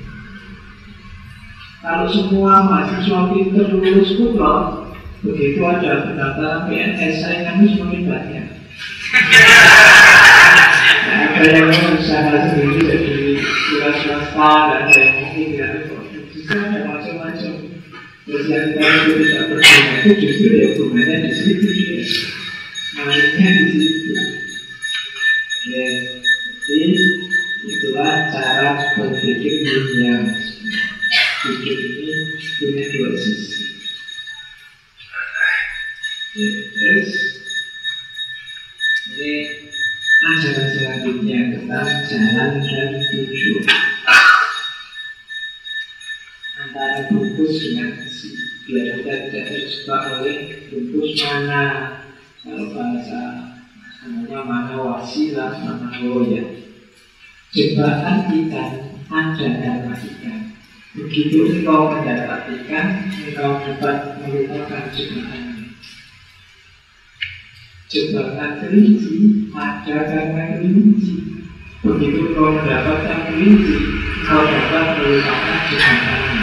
Kalau semua mahasiswa pintar lulus kuliah, begitu ada pendaftaran PNS, saingannya semakin banyak. Ada yang mau usaha sendiri jadi wira swasta, ada yang mungkin tidak produksi, ada macam-macam. Terus yang kita tidak berguna itu justru ya gunanya di situ ya. Maksudnya di situ. Ya, jadi itulah cara berpikir yang hidup ini punya dua sisi. Ya, terus ini ajaran selanjutnya tentang jalan dan tujuan antara bungkus dengan isi. Biar kita tidak terjebak oleh bungkus mana. Kalau bahasa namanya mana wasilah, mana loya. Jebakan ikan ada karena ikan. Begitu engkau mendapat ikan, engkau dapat melupakan jebakannya. Jebakan kelinci ada karena kelinci. Begitu engkau mendapatkan kelinci, engkau dapat melupakan jebakannya.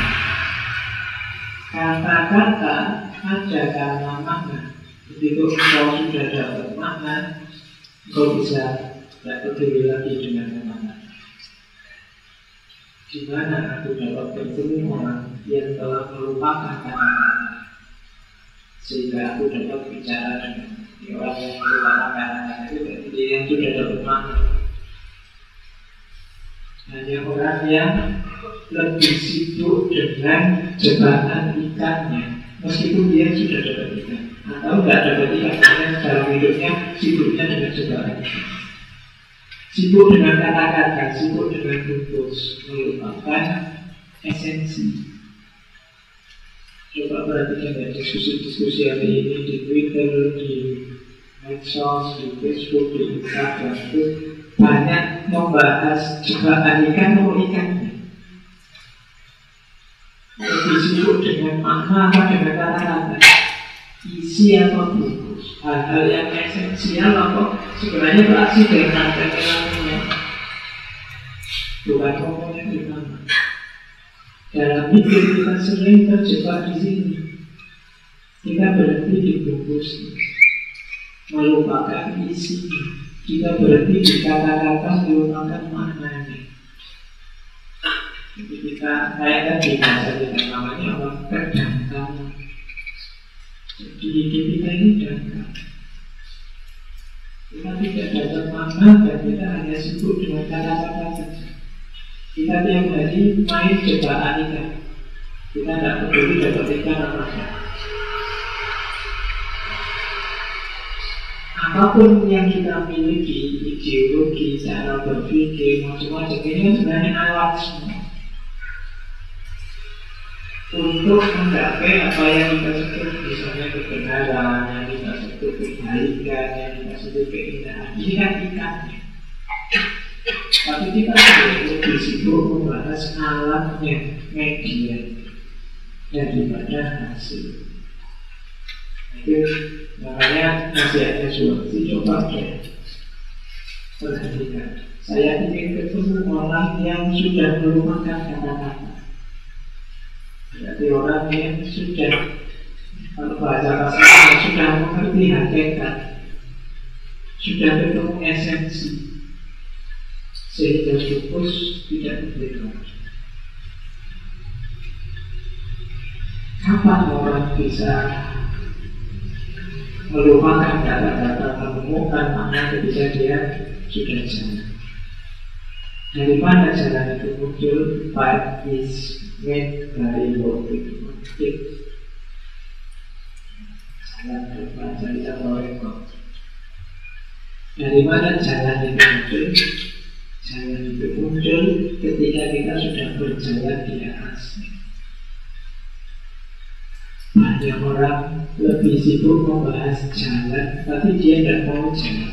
Kata-kata ada karena makna. Begitu engkau sudah dapat makna, engkau bisa tidak peduli lagi dengan makna. Di mana aku dapat bertemu orang yang telah melupakan kata-kata, sehingga aku dapat bicara dengan orang yang melupakan kata-kata itu berarti dia yang sudah dapat makna. Hanya orang yang lebih sibuk dengan jebakan ikannya, meskipun dia sudah dapat ikan atau tidak dapat ikan, karena dalam hidupnya sibuknya dengan jebakan ikan. Sibuk dengan kata-kata, sibuk dengan bungkus, melupakan esensi. Coba perhatikan ya diskusi-diskusi hari ini di Twitter, di medsos, di Facebook, di Instagram itu banyak membahas jebakan ikan atau ikannya. Lebih sibuk dengan makna apa dengan kata-kata, isi atau bungkus, hal-hal yang esensial atau sebenarnya beraksi dengan kata-katanya, bukan ngomongnya gimana. Dalam hidup kita sering terjebak di sini. Kita berhenti di bungkusnya, melupakan isinya. Kita berhenti di kata-kata, melupakan maknanya. Jadi kita kayak tadi bahasa kita namanya apa? Kedangkalan. Jadi hidup kita ini dangkal. Kita tidak dapat makna dan kita hanya sibuk dengan kata-kata saja. Kita tiap hari main jebakan ikan. Kita tidak peduli dapat ikan apa saja. Apapun yang kita miliki, ideologi, cara berpikir, macam-macam, ini sebenarnya alat semua. untuk menggapai apa yang kita sebut misalnya kebenaran, yang kita sebut kebaikan, yang kita sebut keindahan. Ini kan ikannya. Tapi kita lebih sibuk membahas alatnya, media daripada hasil. Itu makanya nasihatnya Suwati, coba deh perhatikan. Saya ingin ketemu orang yang sudah melupakan kata-kata. Berarti orang yang sudah, kalau bahasa kasarnya, sudah mengerti hakikat, sudah ketemu esensi, sehingga fokus tidak berbeda. Kapan orang bisa melupakan kata-kata, menemukan makna ketika dia sudah jalan? Dari mana jalan itu muncul? Path is made by walking. Jalan berbaca di satu rekod. Dari mana jalan itu muncul? Jalan itu muncul ketika kita sudah berjalan di atasnya. Banyak orang lebih sibuk membahas jalan, tapi dia tidak mau jalan.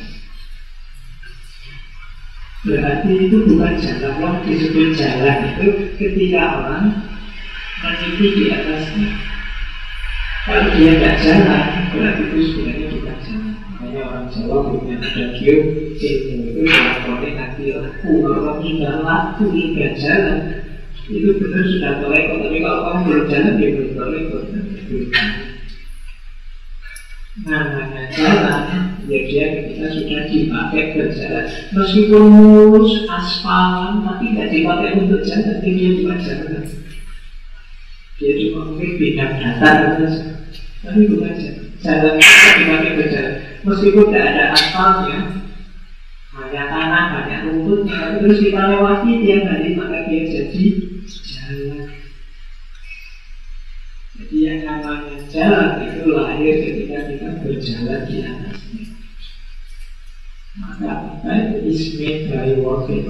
Berarti itu bukan jalan. Yang disebut jalan itu ketika orang meniti di atasnya. Kalau dia tidak jalan, berarti itu sebenarnya bukan jalan. Makanya orang Jawa punya adagium ilmu itu melakukan nanti laku. Kalau kamu sudah laku, sudah jalan, itu benar sudah tolekot. Tapi kalau kamu belum jalan, dia belum tolekot. Namanya jalan, ya dia ketika sudah dipakai berjalan. Meskipun mulus aspalan, tapi tidak dipakai untuk jalan, dia bukan jalan. Dia cuma mungkin bidang datar saja, tapi bukan jalan. Jalan itu dipakai berjalan. Meskipun tidak ada aspalnya, banyak tanah, banyak rumputnya, tapi terus kita lewati tiap hari, maka dia jadi jalan. Jadi yang namanya jalan itu lahir ketika kita berjalan di atasnya. Maka apa itu is made by walking.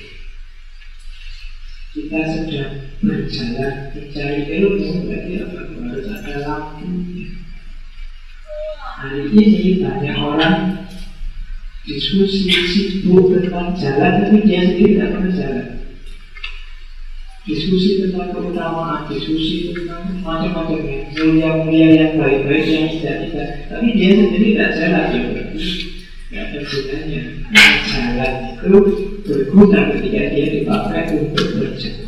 Kita sedang berjalan mencari ilmu, berarti apa? Harus ada lampunya. Hari ini banyak orang diskusi sibuk tentang jalan, tapi dia sendiri tidak pernah jalan. Diskusi tentang keutamaan, diskusi tentang macam-macam yang mulia-mulia, yang baik-baik, yang tidak-tidak. Tapi dia sendiri tidak jalan, ya berarti tidak ada gunanya. Jalan itu berguna ketika dia dipakai untuk berjalan.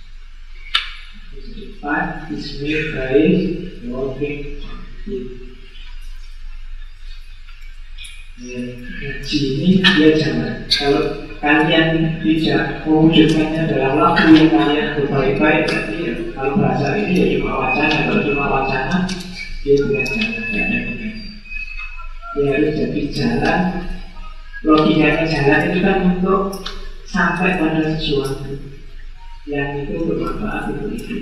Path is made by walking on it. Ngaji ini dia jalan. Kalau kalian tidak mewujudkannya dalam waktu yang kalian berbaik-baik, berarti ya, kalau bahasa ini ya cuma wacana. Kalau cuma wacana, dia bukan jalan, tidak ada gunanya. Dia harus jadi jalan. Logikanya jalan itu kan untuk sampai pada sesuatu yang itu bermanfaat untuk hidup.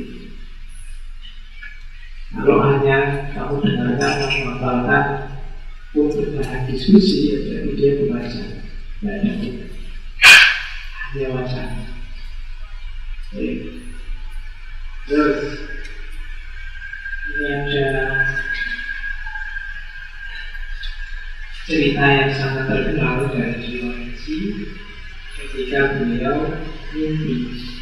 Kalau hanya kamu dengarkan, menghafalkan untuk bahan diskusi, ya berarti dia bukan jalan, tidak ada gunanya. Hanya wacana. Terus ini ada cerita yang sangat terkenal dari Suwati ketika beliau mimpi.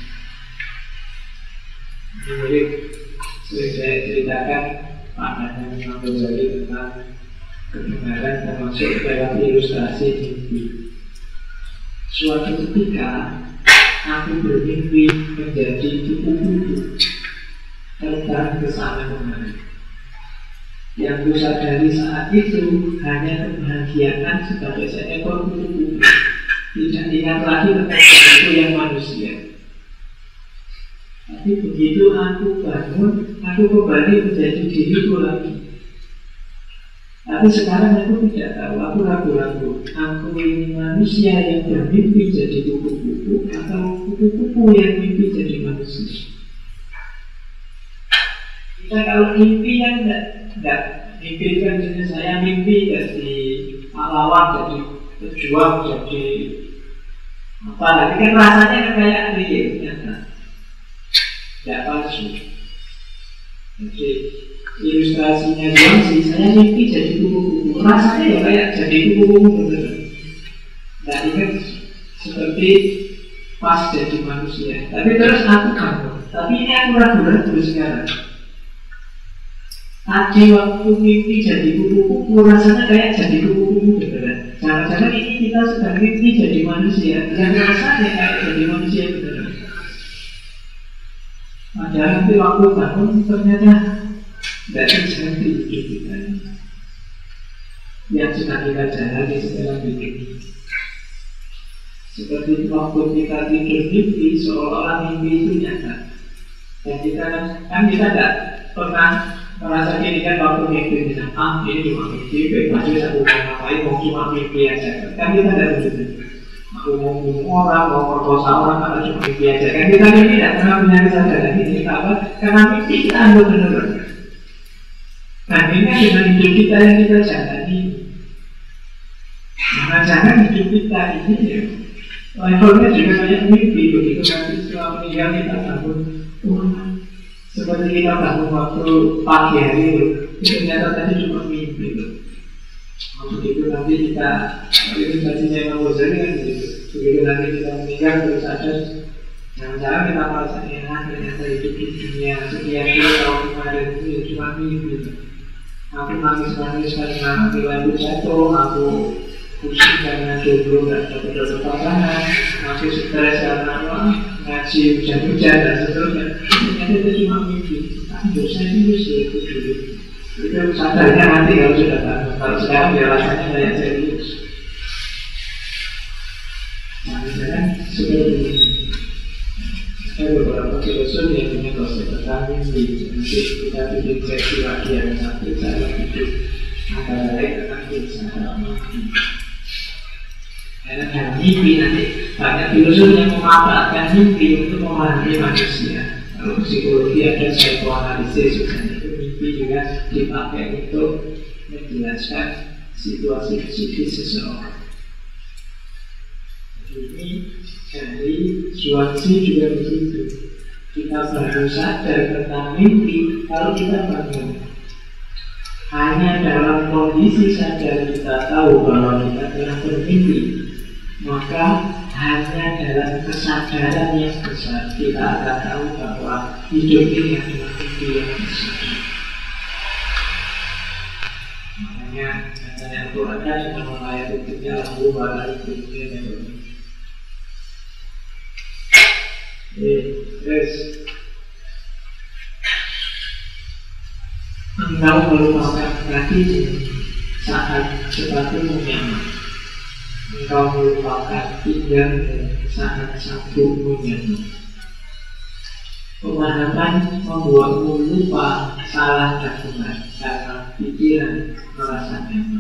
Mirip sering saya ceritakan pandangan Imam Ghazali tentang kebenaran termasuk dalam ilustrasi mimpi. Suatu ketika aku bermimpi menjadi kupu-kupu terbang ke sana kemari. Yang ku sadari saat itu hanya kebahagiaan sebagai seekor kupu-kupu. Tidak ingat lagi tentang itu yang manusia. Tapi begitu aku bangun, aku kembali menjadi diriku lagi. Tapi sekarang aku tidak tahu, aku ragu-ragu. Aku ini manusia yang bermimpi jadi kupu-kupu atau kupu-kupu yang mimpi jadi manusia. Kita kalau mimpi kan tidak mimpi kan jenis saya mimpi jadi pahlawan, jadi pejuang, jadi apa lagi kan rasanya kan kayak real, tidak palsu. Jadi ilustrasinya Zhuangzi, saya mimpi jadi kupu-kupu, rasanya ya kayak jadi kupu-kupu bener. Nah ingat seperti pas jadi manusia. Tapi terus aku ganggu. Tapi ini aku ragu-ragu sekarang. Tadi waktu mimpi jadi kupu-kupu, rasanya kayak jadi kupu-kupu beneran. Jangan-jangan ini kita sedang mimpi jadi manusia, yang rasanya kayak jadi manusia beneran. Padahal nanti waktu bangun ternyata tidak seperti hidup kita yang sudah kita jalani setelah hidup ini. Seperti waktu kita tidur mimpi, seolah-olah mimpi itu nyata. Dan kita tidak pernah merasa gini kan waktu mimpi misalnya, ini cuma mimpi, bebas aja aku mau ngapain, mau cuma mimpi aja. Kan kita tidak begitu. Aku mau bunuh orang, mau perkosa orang, karena cuma mimpi aja. Kan kita ini tidak pernah punya kesadaran ini. Kenapa? Karena mimpi kita anggap benar. Nah ini dengan hidup kita yang kita jalani. Jangan hidup kita ini ya levelnya juga kayak mimpi. Begitu nanti setelah meninggal kita bangun, seperti kita bangun waktu pagi hari itu ternyata tadi cuma mimpi. Waktu itu nanti kita, ini baginya yang Ghazali kan gitu. Begitu nanti kita meninggal terus sadar, jangan-jangan kita merasa enak ternyata hidup di dunia sekian tahun kemarin itu ya cuma mimpi. Aku nangis-nangis karena nilai itu jatuh, aku pusing karena jodoh dan jodoh pasangan, masih stres karena ngaji hujan-hujan dan seterusnya. Ternyata itu cuma mimpi. Tapi dosa itu itu dulu. Itu sadarnya nanti kalau sudah tahu. Kalau sekarang ya rasanya kayak serius. Nah, misalnya seperti ini. Ada beberapa filosof yang punya konsep tentang mimpi. Nanti kita bikin seksi lagi yang satu cara hidup antara lain tentang cara mimpi. Karena dalam mimpi nanti banyak filosof yang memanfaatkan mimpi untuk memahami manusia. Kalau psikologi ada psikoanalisis, misalnya itu mimpi juga dipakai untuk menjelaskan situasi psikis seseorang. Ini dari Zhuangzi juga begitu. Kita baru sadar tentang mimpi kalau kita bangun. Hanya dalam kondisi sadar kita tahu bahwa kita telah bermimpi, maka hanya dalam kesadaran yang besar kita akan tahu bahwa hidup ini adalah mimpi yang besar. Makanya Al-Quran kan dengan ayat itu lalu balai dunia yang terus engkau melupakan kakimu saat sepatumu nyaman. Engkau melupakan pinggangmu saat sabukmu nyaman. Pemahaman membuatmu lupa salah dan benar karena pikiran merasa nyaman.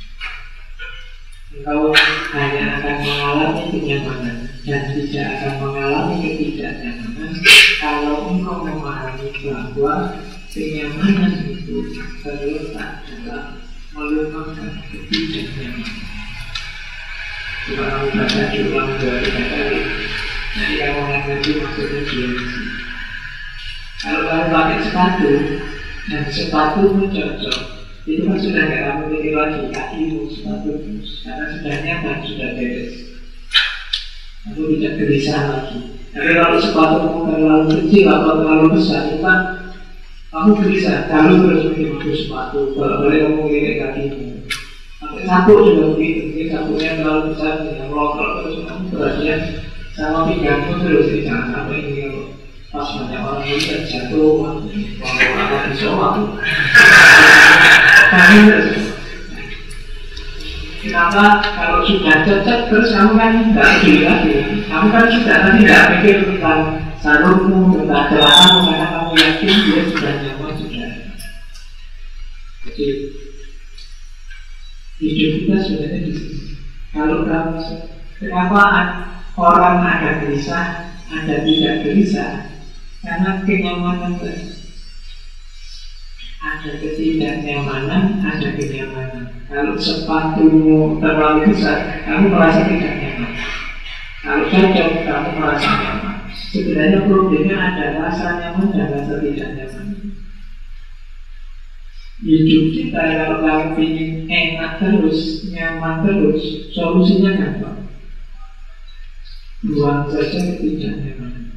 Engkau hanya akan mengalami kenyamanan dan tidak akan mengalami ketidaknyamanan kalau engkau memahami bahwa kenyamanan itu terletak dalam melupakan ketidaknyamanan. Coba kamu baca diulang 2-3 kali. Jadi kamu mengerti maksudnya Zhuangzi. Kalau kamu pakai sepatu dan sepatumu cocok, itu kan sudah tidak kamu pilih lagi kakimu, sepatumu, karena sudah nyaman, sudah beres. Kamu tidak gelisah lagi. Tapi kalau sepatumu terlalu kecil atau terlalu besar, itu kan kamu gelisah, kalau terus mengikuti sepatu, boleh kamu pilih kakimu. Sampai sapu juga begitu, mungkin sapunya terlalu besar, yang melontrol terus kamu perhatian sama pinggangmu terus, jangan sampai ini kalau pas banyak orang lihat jatuh, mau apa disoal. Kenapa kalau sudah cocok terus kamu kan tidak peduli lagi. Kamu kan sudah nanti tidak pikir tentang sarungmu, tentang celanamu, karena kamu yakin dia sudah nyaman, sudah. Jadi hidup kita sebenarnya di sini. Kalau kamu, kenapa orang ada gelisah, ada tidak gelisah? Karena kenyamanan tadi. Ada ketidaknyamanan, ada kenyamanan. Kalau sepatumu terlalu besar, kamu merasa tidak nyaman. Kalau cocok, kamu merasa nyaman. Sebenarnya problemnya ada rasa nyaman dan rasa tidak nyaman. Hidup kita kalau kamu ingin enak terus, nyaman terus, solusinya gampang. Buang saja ketidaknyamanan.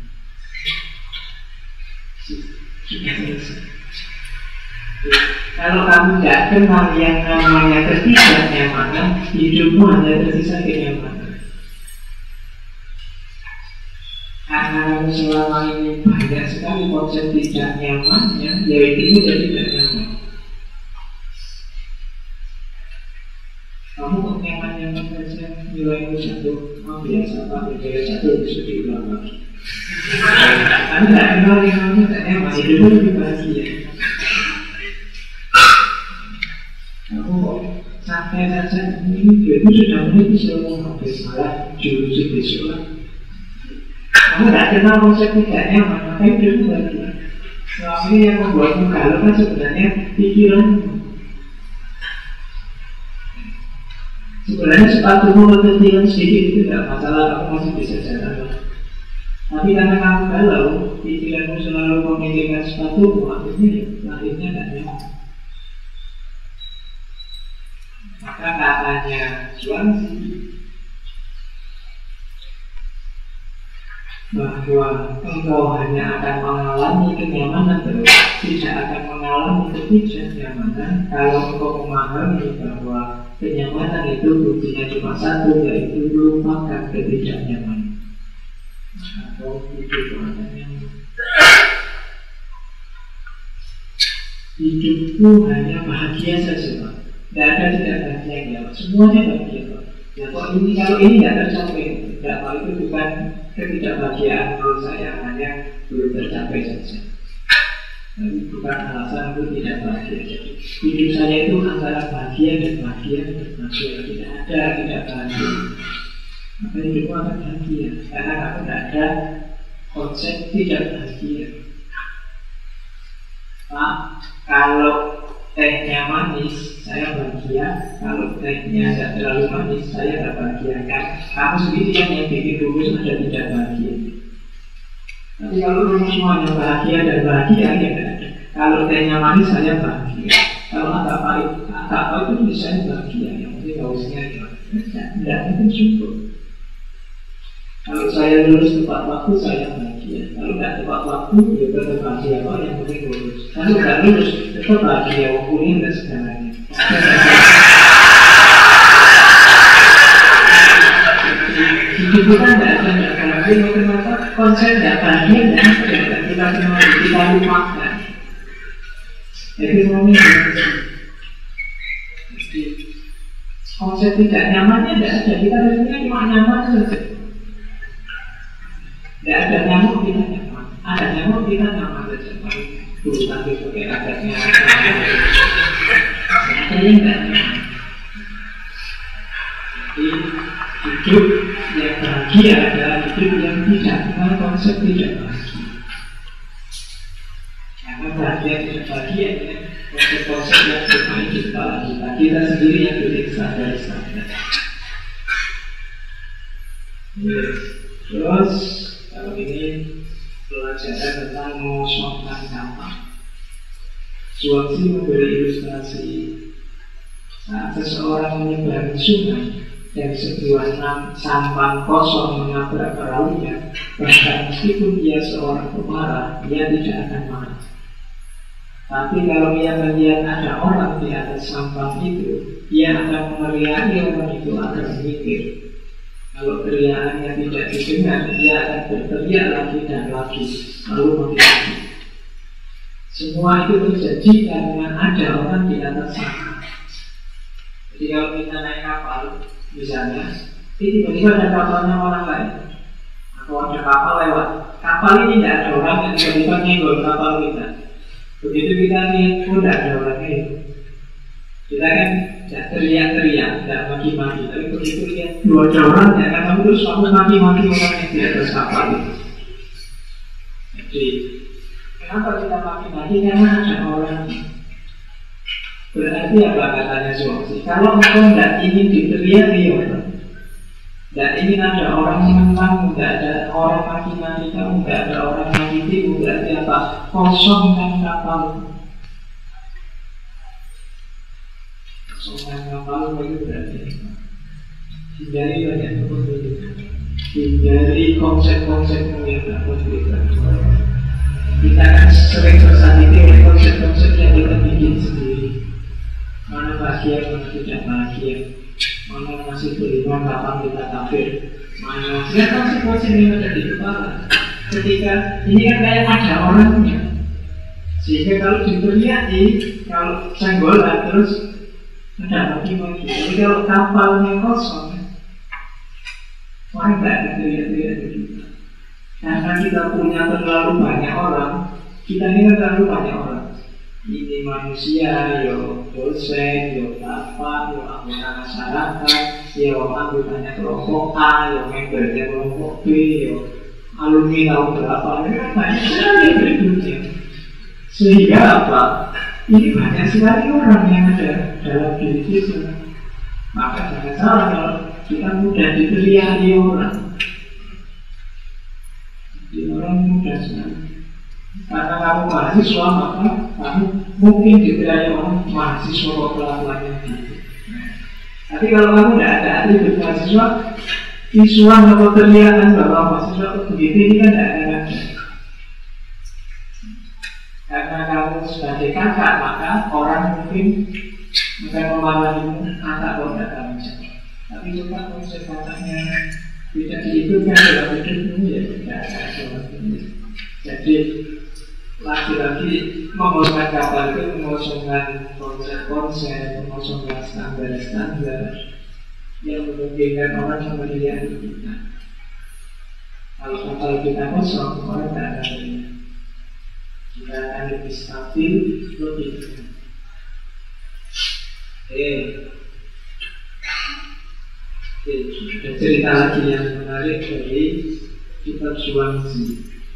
Sudah selesai. Kalau kamu tidak kenal yang namanya ketidaknyamanan, hidupmu hanya tersisa kenyamanan. Karena kamu selama ini banyak sekali konsep tidak nyamannya, ya hidupmu jadi tidak nyaman. Kamu kok nyaman-nyaman saja, nilaimu satu, biasa Pak, nilai satu bisa diulang lagi. Kamu tidak kenal yang namanya tidak nyaman, hidupmu lebih bahagia. Kamu kok sampai saja, ini hidupmu sudah menjadi seorang malah jurus besok lah. Kamu tidak kenal konsep tidak nyaman, maka hidupmu bahagia. Selama ini yang membuatmu galau kan sebenarnya pikiranmu. Sebenarnya sepatumu kecil sedikit itu tidak masalah, kamu masih bisa jalan. Tapi karena kamu galau, pikiranmu selalu memikirkan sepatumu, akhirnya tidak nyaman. Maka katanya Zhuangzi bahwa engkau hanya akan mengalami kenyamanan terus, tidak akan mengalami ketidaknyamanan kalau engkau memahami bahwa kenyamanan itu buktinya cuma satu, yaitu melupakan ketidaknyamanan. Atau hidup ada nyaman. Hidupku hanya bahagia saja Pak. Tidak ada tidak bahagia ya, semuanya bahagia Pak. Ya kok ini kalau ini tidak tercapai, tidak Pak, itu bukan ketidakbahagiaan menurut saya, hanya belum tercapai saja. Tapi bukan alasan itu tidak bahagia. Jadi hidup saya itu antara bahagia dan bahagia dan bahagia, tidak ada tidak bahagia. Maka hidupmu akan bahagia karena kamu tidak ada konsep tidak bahagia. Pak, kalau tehnya manis, saya bahagia. Kalau tehnya tidak terlalu manis, saya tidak bahagia. Kamu sendiri yang bikin rumus ada tidak bahagia. Tapi kalau rumus semuanya bahagia dan bahagia, ya tidak ada. Kalau tehnya manis, saya bahagia. Kalau agak pahit itu bisa bahagia. Yang penting hausnya tidak mungkin syukur. Kalau saya lulus tepat waktu, saya bahagia. Kalau tidak tepat waktu, ya tetap bahagia. Yang penting lulus. Kalau tidak lulus, tetap bahagia. Kuliah dan segalanya. Hidup kita tidak ada bahagia. Kenapa konsep tidak bahagia dan kita lupakan. Jadi konsep tidak nyamannya tidak ada. Kita sebenarnya cuma nyaman saja. Tidak ada nyamuk kita nyaman. Ada nyamuk kita nyaman saja. Dulu tadi pakai adatnya. Ada yang tidak nyaman. Jadi hidup yang bahagia adalah hidup yang tidak mengenal konsep tidak bahagia. Karena bahagia tidak bahagia ya, konsep-konsep yang bermain di kepala kita sendiri yang bikin sadar-sadar. Terus kalau ini pelajaran tentang mengosongkan sampah. Zhuangzi memberi ilustrasi saat seseorang menyeberangi sungai dan sebuah sampan kosong menabrak perahunya, bahkan meskipun dia seorang pemarah, dia tidak akan marah. Tapi kalau dia melihat ada orang di atas sampan itu, dia akan meneriaki orang itu agar mikir. Kalau teriakannya tidak didengar, dia akan berteriak lagi dan lagi, lalu menghilang. Semua itu terjadi karena ada orang di atas sampan. Jadi kalau kita naik kapal, misalnya, tiba-tiba ada kapalnya orang lain, atau ada kapal lewat. Kapal ini tidak ada orang yang tiba-tiba nyenggol kapal kita. Begitu kita lihat, tidak ada orangnya itu. Kita kan tidak teriak-teriak, tidak maki-maki. Tapi begitu lihat dua orang, ya kan kamu terus kamu maki-maki orang yang di atas kapal itu. Jadi, kenapa kita maki-maki? Karena ada orang. Berarti apa katanya Zhuangzi? Kalau engkau tidak ingin diteriaki orang, tidak ingin ada orang menentang, tidak ada orang maki-maki kamu, tidak ada orang nyakitimu, berarti apa? Kosongkan kapal. Kosongan kapal itu berarti hindari banyak kepemilikan, hindari konsep-konsep yang tak konsisten. Kita kan sering tersakiti oleh konsep-konsep yang kita bikin sendiri. Mana bahagia, mana tidak bahagia, mana masih beriman, kapan kita kafir, mana ya konsep-konsep yang ada di kepala. Ketika ini kan kayak ada orangnya, sehingga kalau diperlihatkan, kalau senggolan terus ada maki-maki. Tapi kalau kapalnya kosong, orang tidak akan terlihat-lihat juga. Karena kita punya terlalu banyak orang, kita ini kan terlalu banyak orang. Ini manusia, yo dosen, yo apa, yo anggota masyarakat, yo anggotanya kelompok A, yo membernya kelompok B, yo alumni tahun berapa, ini kan banyak sekali berikutnya. Sehingga apa? Ini banyak sekali orang yang ada dalam diri kita. Maka jangan salah kalau kita mudah diteriaki orang. Jadi orang mudah sekali. Karena kamu mahasiswa, maka kamu mungkin diteriaki orang mahasiswa kok kelakuannya gitu. Tapi kalau kamu tidak ada atribut mahasiswa, visual atau teriakan bahwa mahasiswa itu begitu, ini kan tidak akan ada. Karena kamu sebagai kakak, maka orang mungkin akan memahamimu kakak kok tidak kamu jawab. Tapi coba konsep kakaknya tidak diikutkan dalam hidupmu, ya tidak ada jawabannya. Jadi lagi-lagi mengosongkan kapal itu mengosongkan konsep-konsep, mengosongkan standar-standar yang memungkinkan orang melihat kita. Kalau kapal kita kosong, orang tidak akan melihat. Kita akan lebih stabil, lebih tenang. Ada cerita lagi yang menarik dari kitab Zhuangzi.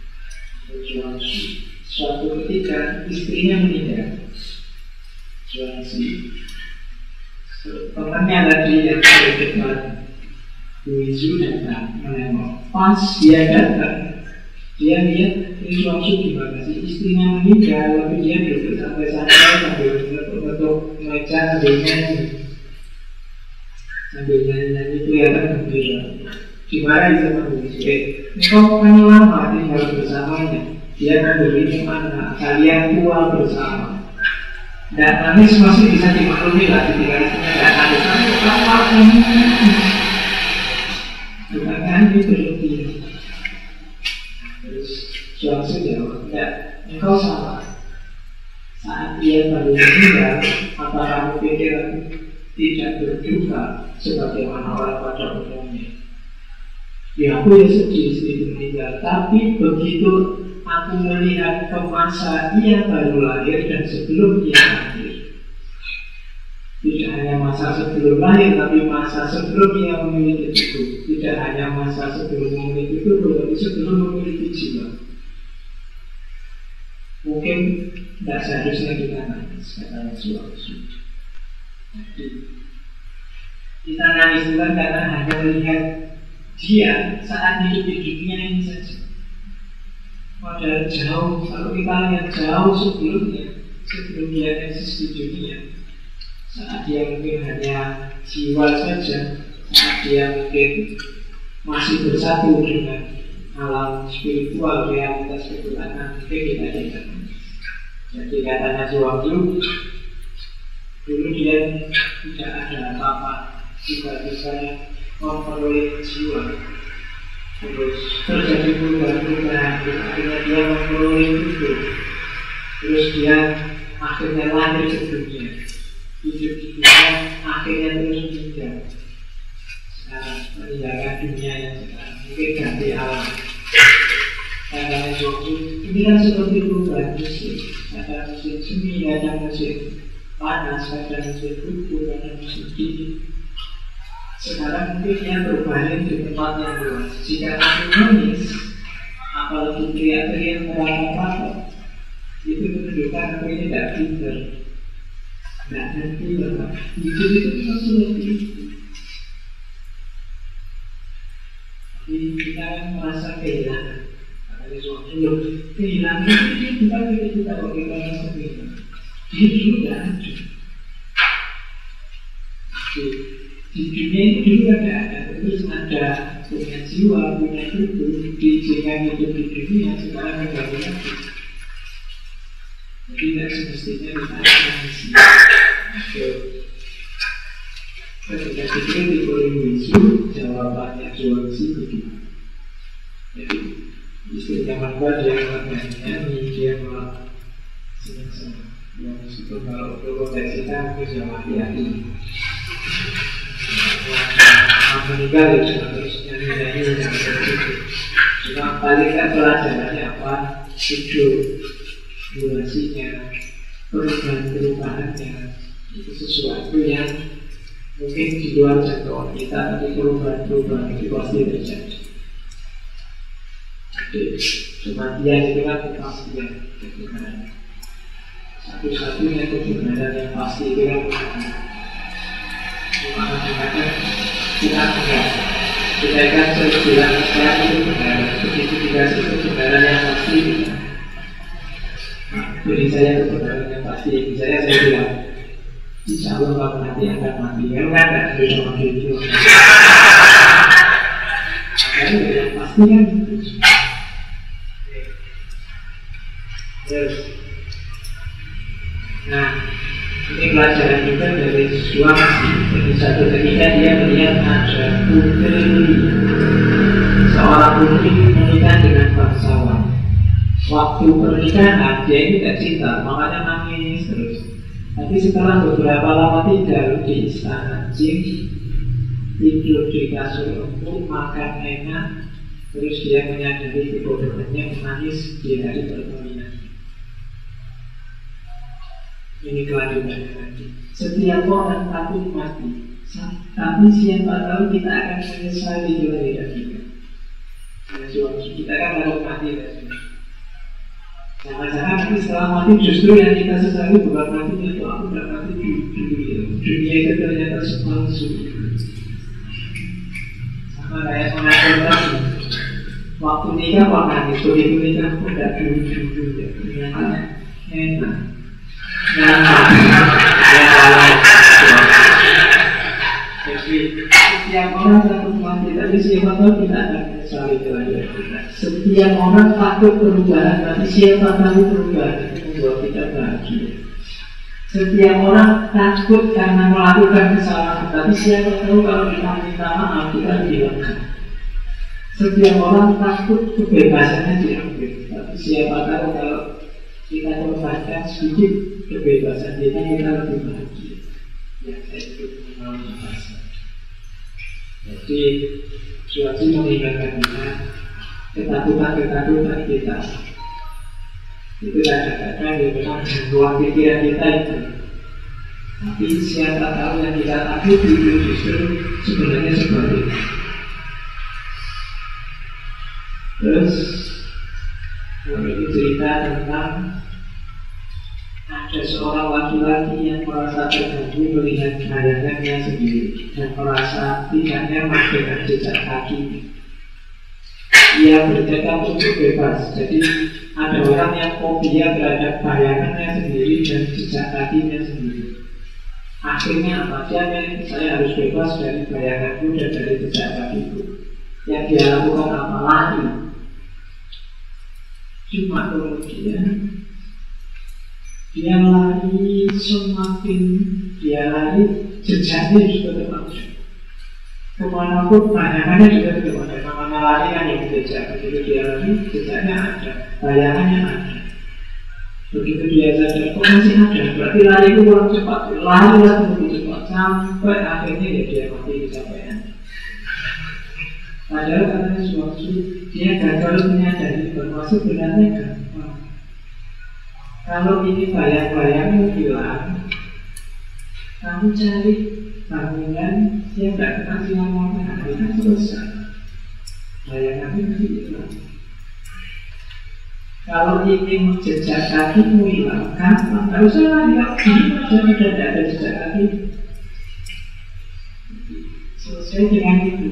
Suatu ketika istrinya meninggal. Zhuangzi, temannya tadi yang paling dekat, Huizu datang menengok. Pas dia datang, dia lihat ini Zhuangzi gimana sih, istrinya meninggal, tapi dia duduk santai-santai sambil bentuk meja sambil nyanyi kelihatan gembira. Dimarahi sama Huizu, engkau kan lama tinggal bersamanya, dia kan beri mana, kalian tua bersama. Dan nangis masih bisa dimaklumi lah ketika istrinya tidak nangis. Tapi apa ini? Bukan nangis berlebihan. Terus Zhuangzi jawab, enggak, engkau salah. Saat dia baru meninggal, apa kamu pikir aku tidak berduka sebagaimana orang pada umumnya? Ya aku ya sedih istri meninggal, tapi begitu aku melihat ke masa ia baru lahir dan sebelum ia lahir, tidak hanya masa sebelum lahir, tapi masa sebelum ia memiliki tubuh. Tidak hanya masa sebelum memiliki tubuh, tapi sebelum memiliki jiwa. Mungkin tidak seharusnya kita nangis, kata Zhuangzi. Jadi kita nangis bukan karena hanya melihat dia saat hidup di dunia ini saja. Padahal jauh, kalau kita lihat jauh sebelumnya, sebelum dia eksis di dunia, saat dia mungkin hanya jiwa saja, saat dia mungkin masih bersatu dengan alam spiritual, realitas ketuhanan, mungkin kita tidak. Jadi katanya Zhuangzi, dulu dia tidak ada apa-apa, tiba-tiba memperoleh jiwa, terus terjadi perubahan-perubahan, akhirnya dia memperoleh tubuh, terus dia akhirnya lahir ke dunia, hidup di dunia, akhirnya terus meninggal. Sekarang meninggalkan dunia yang sekarang, mungkin ganti alam. Karena Zhuangzi ini kan seperti perubahan musim, ada musim semi, ada musim panas, ada musim hujan, ada musim dingin. Sekarang mungkin dia berbalik di tempat yang luas. Jika aku nangis, apalagi teriak-teriak merata-rata, itu menunjukkan aku ini tidak pintar, tidak ngerti bahwa hidup itu memang seperti itu. Tapi kita kan merasa kehilangan. Katanya Zhuangzi, kehilangan itu bukan kita bagaimana merasa kehilangan. Dia sudah ada. dulu kan tidak ada. Terus ada punya jiwa, punya tubuh, diizinkan hidup di dunia, sekarang mengganggu lagi. Jadi tidak semestinya ditanya misi. Ketika dikritik oleh Wisu, jawabannya Zhuangzi begitu. Jadi istrinya Manba dia nyanyi, dia malah senang-senang. Yang itu kalau konteks kita harus yang hati-hati. Meninggal ya cuma terus nyanyi-nyanyi yang begitu. Cuma paling kan pelajarannya apa? Hidup, durasinya, perubahan-perubahannya itu sesuatu yang mungkin di luar jangkauan kita, tapi perubahan-perubahan itu pasti terjadi. Jadi kematian itu kan kepastian kebenaran. Satu-satunya kebenaran yang pasti itu kan cuma kadang-kadang kita enggak. Kita kan sering bilang saya itu benar, begitu dikasih kebenaran yang pasti. Beri saya kebenaran yang pasti. Misalnya saya bilang, insya Allah kamu nanti akan mati. Kalau kan tidak bisa mati itu. Makanya yang pasti kan itu. Yes. Nah, ini pelajaran kita dari Zhuangzi. Jadi satu ketika dia melihat ada putri, seorang putri menikah dengan bangsawan. Waktu pernikahan dia ini tidak cinta, makanya nangis terus. Tapi setelah beberapa lama tinggal di istana Jing, tidur di kasur empuk, makan enak, terus dia menyadari kebodohannya, menangis di hari perkawinan. Ini kelanjutannya nanti. Setiap orang takut mati, tapi siapa tahu kita akan menyesali kelahiran kita. Kita kan takut mati. Jangan-jangan nanti setelah mati justru yang kita sesali bukan mati itu aku tidak mati di dunia. Dunia itu ternyata sepalsu. Sama kayak mengatur tadi. Waktu nikah kok nangis, begitu nikah pun tidak dulu-dulu ya. Ternyata enak. Jadi setiap orang takut mati, tapi siapa tahu kita akan menyesali kelahiran kita. Setiap orang takut perubahan, tapi siapa tahu perubahan itu membuat kita bahagia. Setiap orang takut karena melakukan kesalahan, tapi siapa tahu kalau kita minta maaf kita dihilangkan. Setiap orang takut kebebasannya diambil, tapi siapa tahu kalau kita korbankan sedikit kebebasan kita lebih bahagia. Ya, saya ikut melalui bahasa. Jadi, Zhuangzi mengingatkan kita ketakutan kita. Itu kadang-kadang yang memang membuat pikiran kita itu. Tapi siapa tahu yang kita takut itu justru sebenarnya sebaliknya. Terus ini cerita tentang ada seorang laki-laki yang merasa terganggu melihat bayangannya sendiri dan merasa tidak nyaman dengan jejak kaki. Ia bertekad untuk bebas. Jadi ada orang yang fobia terhadap bayangannya sendiri dan jejak kakinya sendiri. Akhirnya apa? Saya harus bebas dari bayanganku dan dari jejak kakiku. Yang dia lakukan apa? Lari. Cuma kemudian dia lari, semakin dia lari, jejaknya juga termasuk. Kemanapun bayangannya juga termasuk. Namanya lari kan yang jejak. Begitu dia lari, jejaknya ada, bayangannya ada. Begitu dia sadar, kok masih ada? Berarti lari itu kurang cepat. Lari lebih cepat sampai akhirnya dia mati kecapean. Padahal katanya Zhuangzi, dia gagal menyadari bahwa sebenarnya gampang. Kalau ini bayang-bayangmu hilang, kamu cari bangunan yang tidak kena sinar matahari, kan selesai. Bayanganmu nanti hilang. Kalau ingin jejak kakimu hilang, gampang. Kalau saya lagi sudah tidak ada jejak kaki, selesai dengan itu.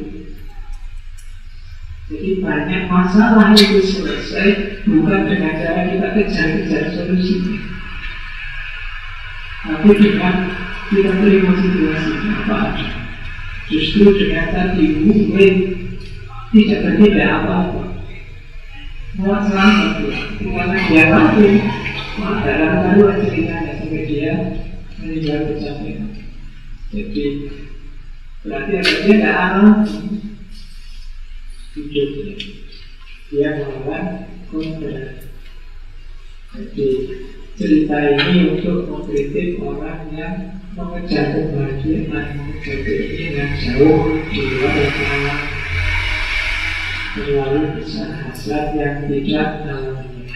Jadi banyak masalah itu selesai bukan dengan cara kita kejar-kejar solusinya, tapi dengan kita terima situasinya apa ada. Justru dengan tadi mungkin tidak berbeda apa-apa. Malah selamat dia, karena dia mati. Dalam haluan ceritanya sampai dia meninggal kecapean. Jadi berarti apa? Dia tidak alam hidupnya. Dia melawan kodrat. Jadi cerita ini untuk mengkritik orang yang mengejar kebahagiaan, mengejar keinginan jauh di luar alam, terlalu besar hasrat yang tidak alamiah.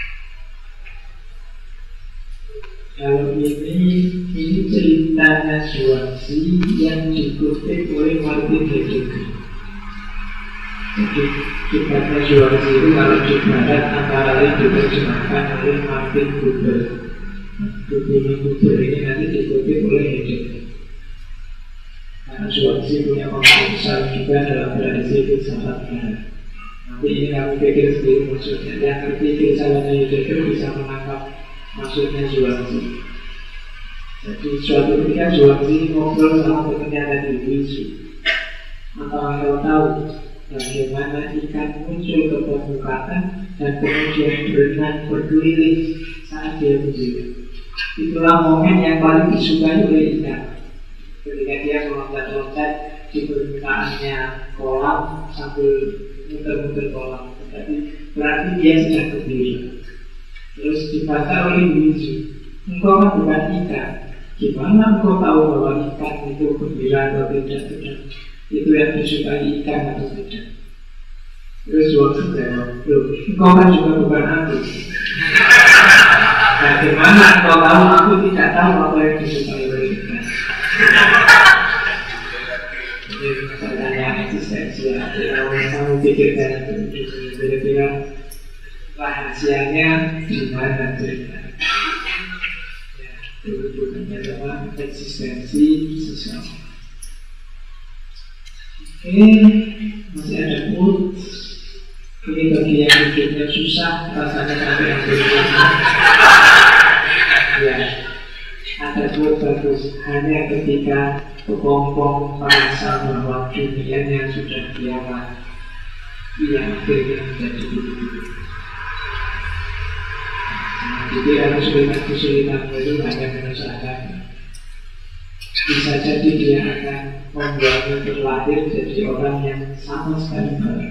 Kalau ini ceritanya Zhuangzi yang dikutip oleh Martin Heidegger. Jadi kitabnya Zhuangzi itu kalau di barat antara lain diterjemahkan oleh Martin Buber. Bukunya Buber ini nanti dikutip oleh Heidegger. Karena Zhuangzi punya pemahaman besar juga dalam tradisi filsafat barat. Nanti ini kamu pikir sendiri maksudnya. Yang ngerti filsafatnya Heidegger bisa menangkap maksudnya Zhuangzi. Jadi suatu ketika Zhuangzi ngobrol sama temannya tadi Wisu. Apakah kau tahu bagaimana ikan muncul ke permukaan dan kemudian berenang berkeliling saat dia berdiri? Itulah momen yang paling disukai oleh ikan. Ketika dia meloncat-loncat di permukaannya kolam sambil muter-muter kolam, tapi berarti dia sedang berdiri. Terus dibantah oleh Wisu, engkau kan bukan ikan. Gimana engkau tahu bahwa ikan itu gembira atau tidak? Itu yang disukai ikan atau tidak? Terus waktu jawab, loh, engkau kan juga bukan aku. Bagaimana engkau tahu aku tidak tahu apa yang disukai oleh ikan? Ini pertanyaan eksistensial. Kamu pikirkan itu kira-kira rahasianya di mana ceritanya? Hubungannya dalam eksistensi seseorang. Oke, masih ada quote. Ini bagi yang hidupnya susah, rasanya sampai yang bersusah. Ya, ada quote bagus. Hanya ketika kepompong merasa bahwa dunianya sudah kiamat, ia akhirnya menjadi begitu. Jadi ada kesulitan itu hanya menyusahkan. Bisa jadi dia akan membuatnya terlatih jadi orang yang sama sekali baru.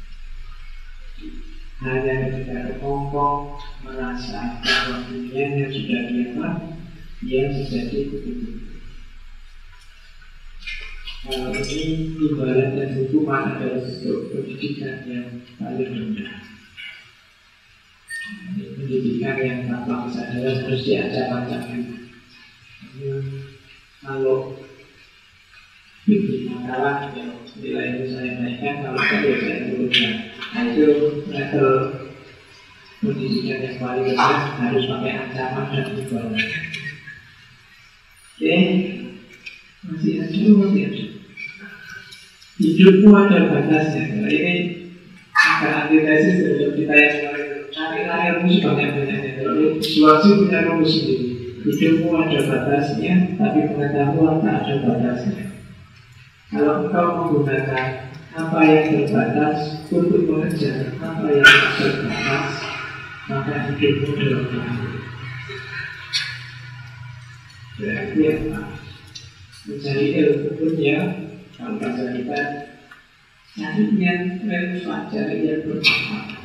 Hanya ketika kepompong merasa bahwa dunianya sudah kiamat, dia menjadi begitu. Kalau ini imbalan dan hukuman adalah bentuk pendidikan yang paling rendah. Pendidikan yang tanpa kesadaran harus diacak-acak. Kalau bikin makalah yang nilai itu saya naikkan, kalau saya turunkan. Nah itu level pendidikan yang paling rendah, harus pakai ancaman dan imbalan. Oke, masih ada. Hidupmu ada batasnya. Nah, ini agak antitesis dari kita yang carilah ilmu sebanyak-banyaknya. Kalau Zhuangzi punya ilmu sendiri. Hidupmu ada batasnya, tapi pengetahuan tak ada batasnya. Kalau engkau menggunakan apa yang terbatas untuk mengejar apa yang terbatas, maka hidupmu dalam bahaya. Berarti apa? Mencari ilmu pun ya, kalau bahasa kita cari yang relevan, cari yang bermanfaat.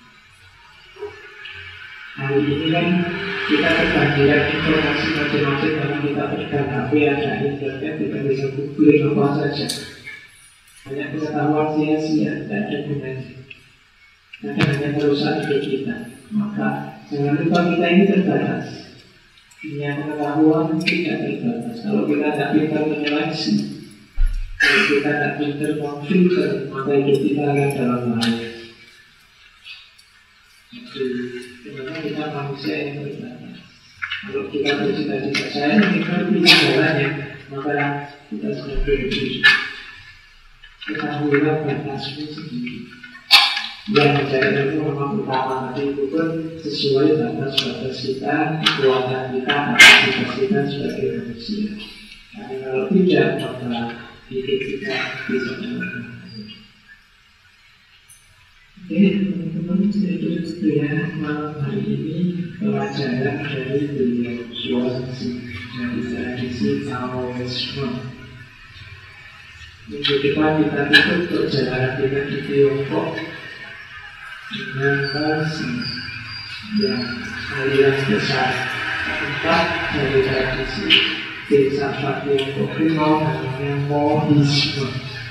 Hari ini kan kita kebanjiran informasi macam-macam karena kita pegang HP, ada internet, kita bisa googling apa saja. Banyak pengetahuan sia-sia, tidak ada gunanya. Karena hanya merusak hidup kita. Maka jangan lupa kita ini terbatas. Dunia pengetahuan tidak terbatas. Kalau kita tidak pintar menyeleksi, kalau kita tidak pintar memfilter, maka hidup kita akan dalam bahaya. Jadi, sebenarnya kita manusia yang terbatas. Kalau kita bercita-cita saya ingin mengerti segalanya, maka kita sudah berdiri. Ketahuilah batasmu sendiri. Yang mencari ilmu memang utama tadi itu pun sesuai batas-batas kita, kekuatan kita, kapasitas kita sebagai manusia. Karena kalau tidak, maka Jadi kita bisa menang. Oke teman-teman, itu ya malam hari ini pelajaran dari beliau Zhuangzi dari tradisi Taoisme. Minggu depan kita tutup perjalanan kita di Tiongkok dengan versi yang aliran besar keempat dari tradisi filsafat Tiongkok kuno namanya Mohisme.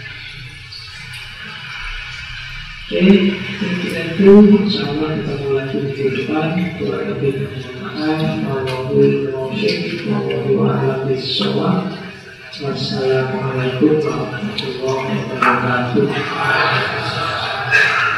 Oke, sekian itu. Insyaallah ketemu lagi minggu depan. Kurang lebih mohon maaf. Wassalamualaikum warahmatullahi wabarakatuh.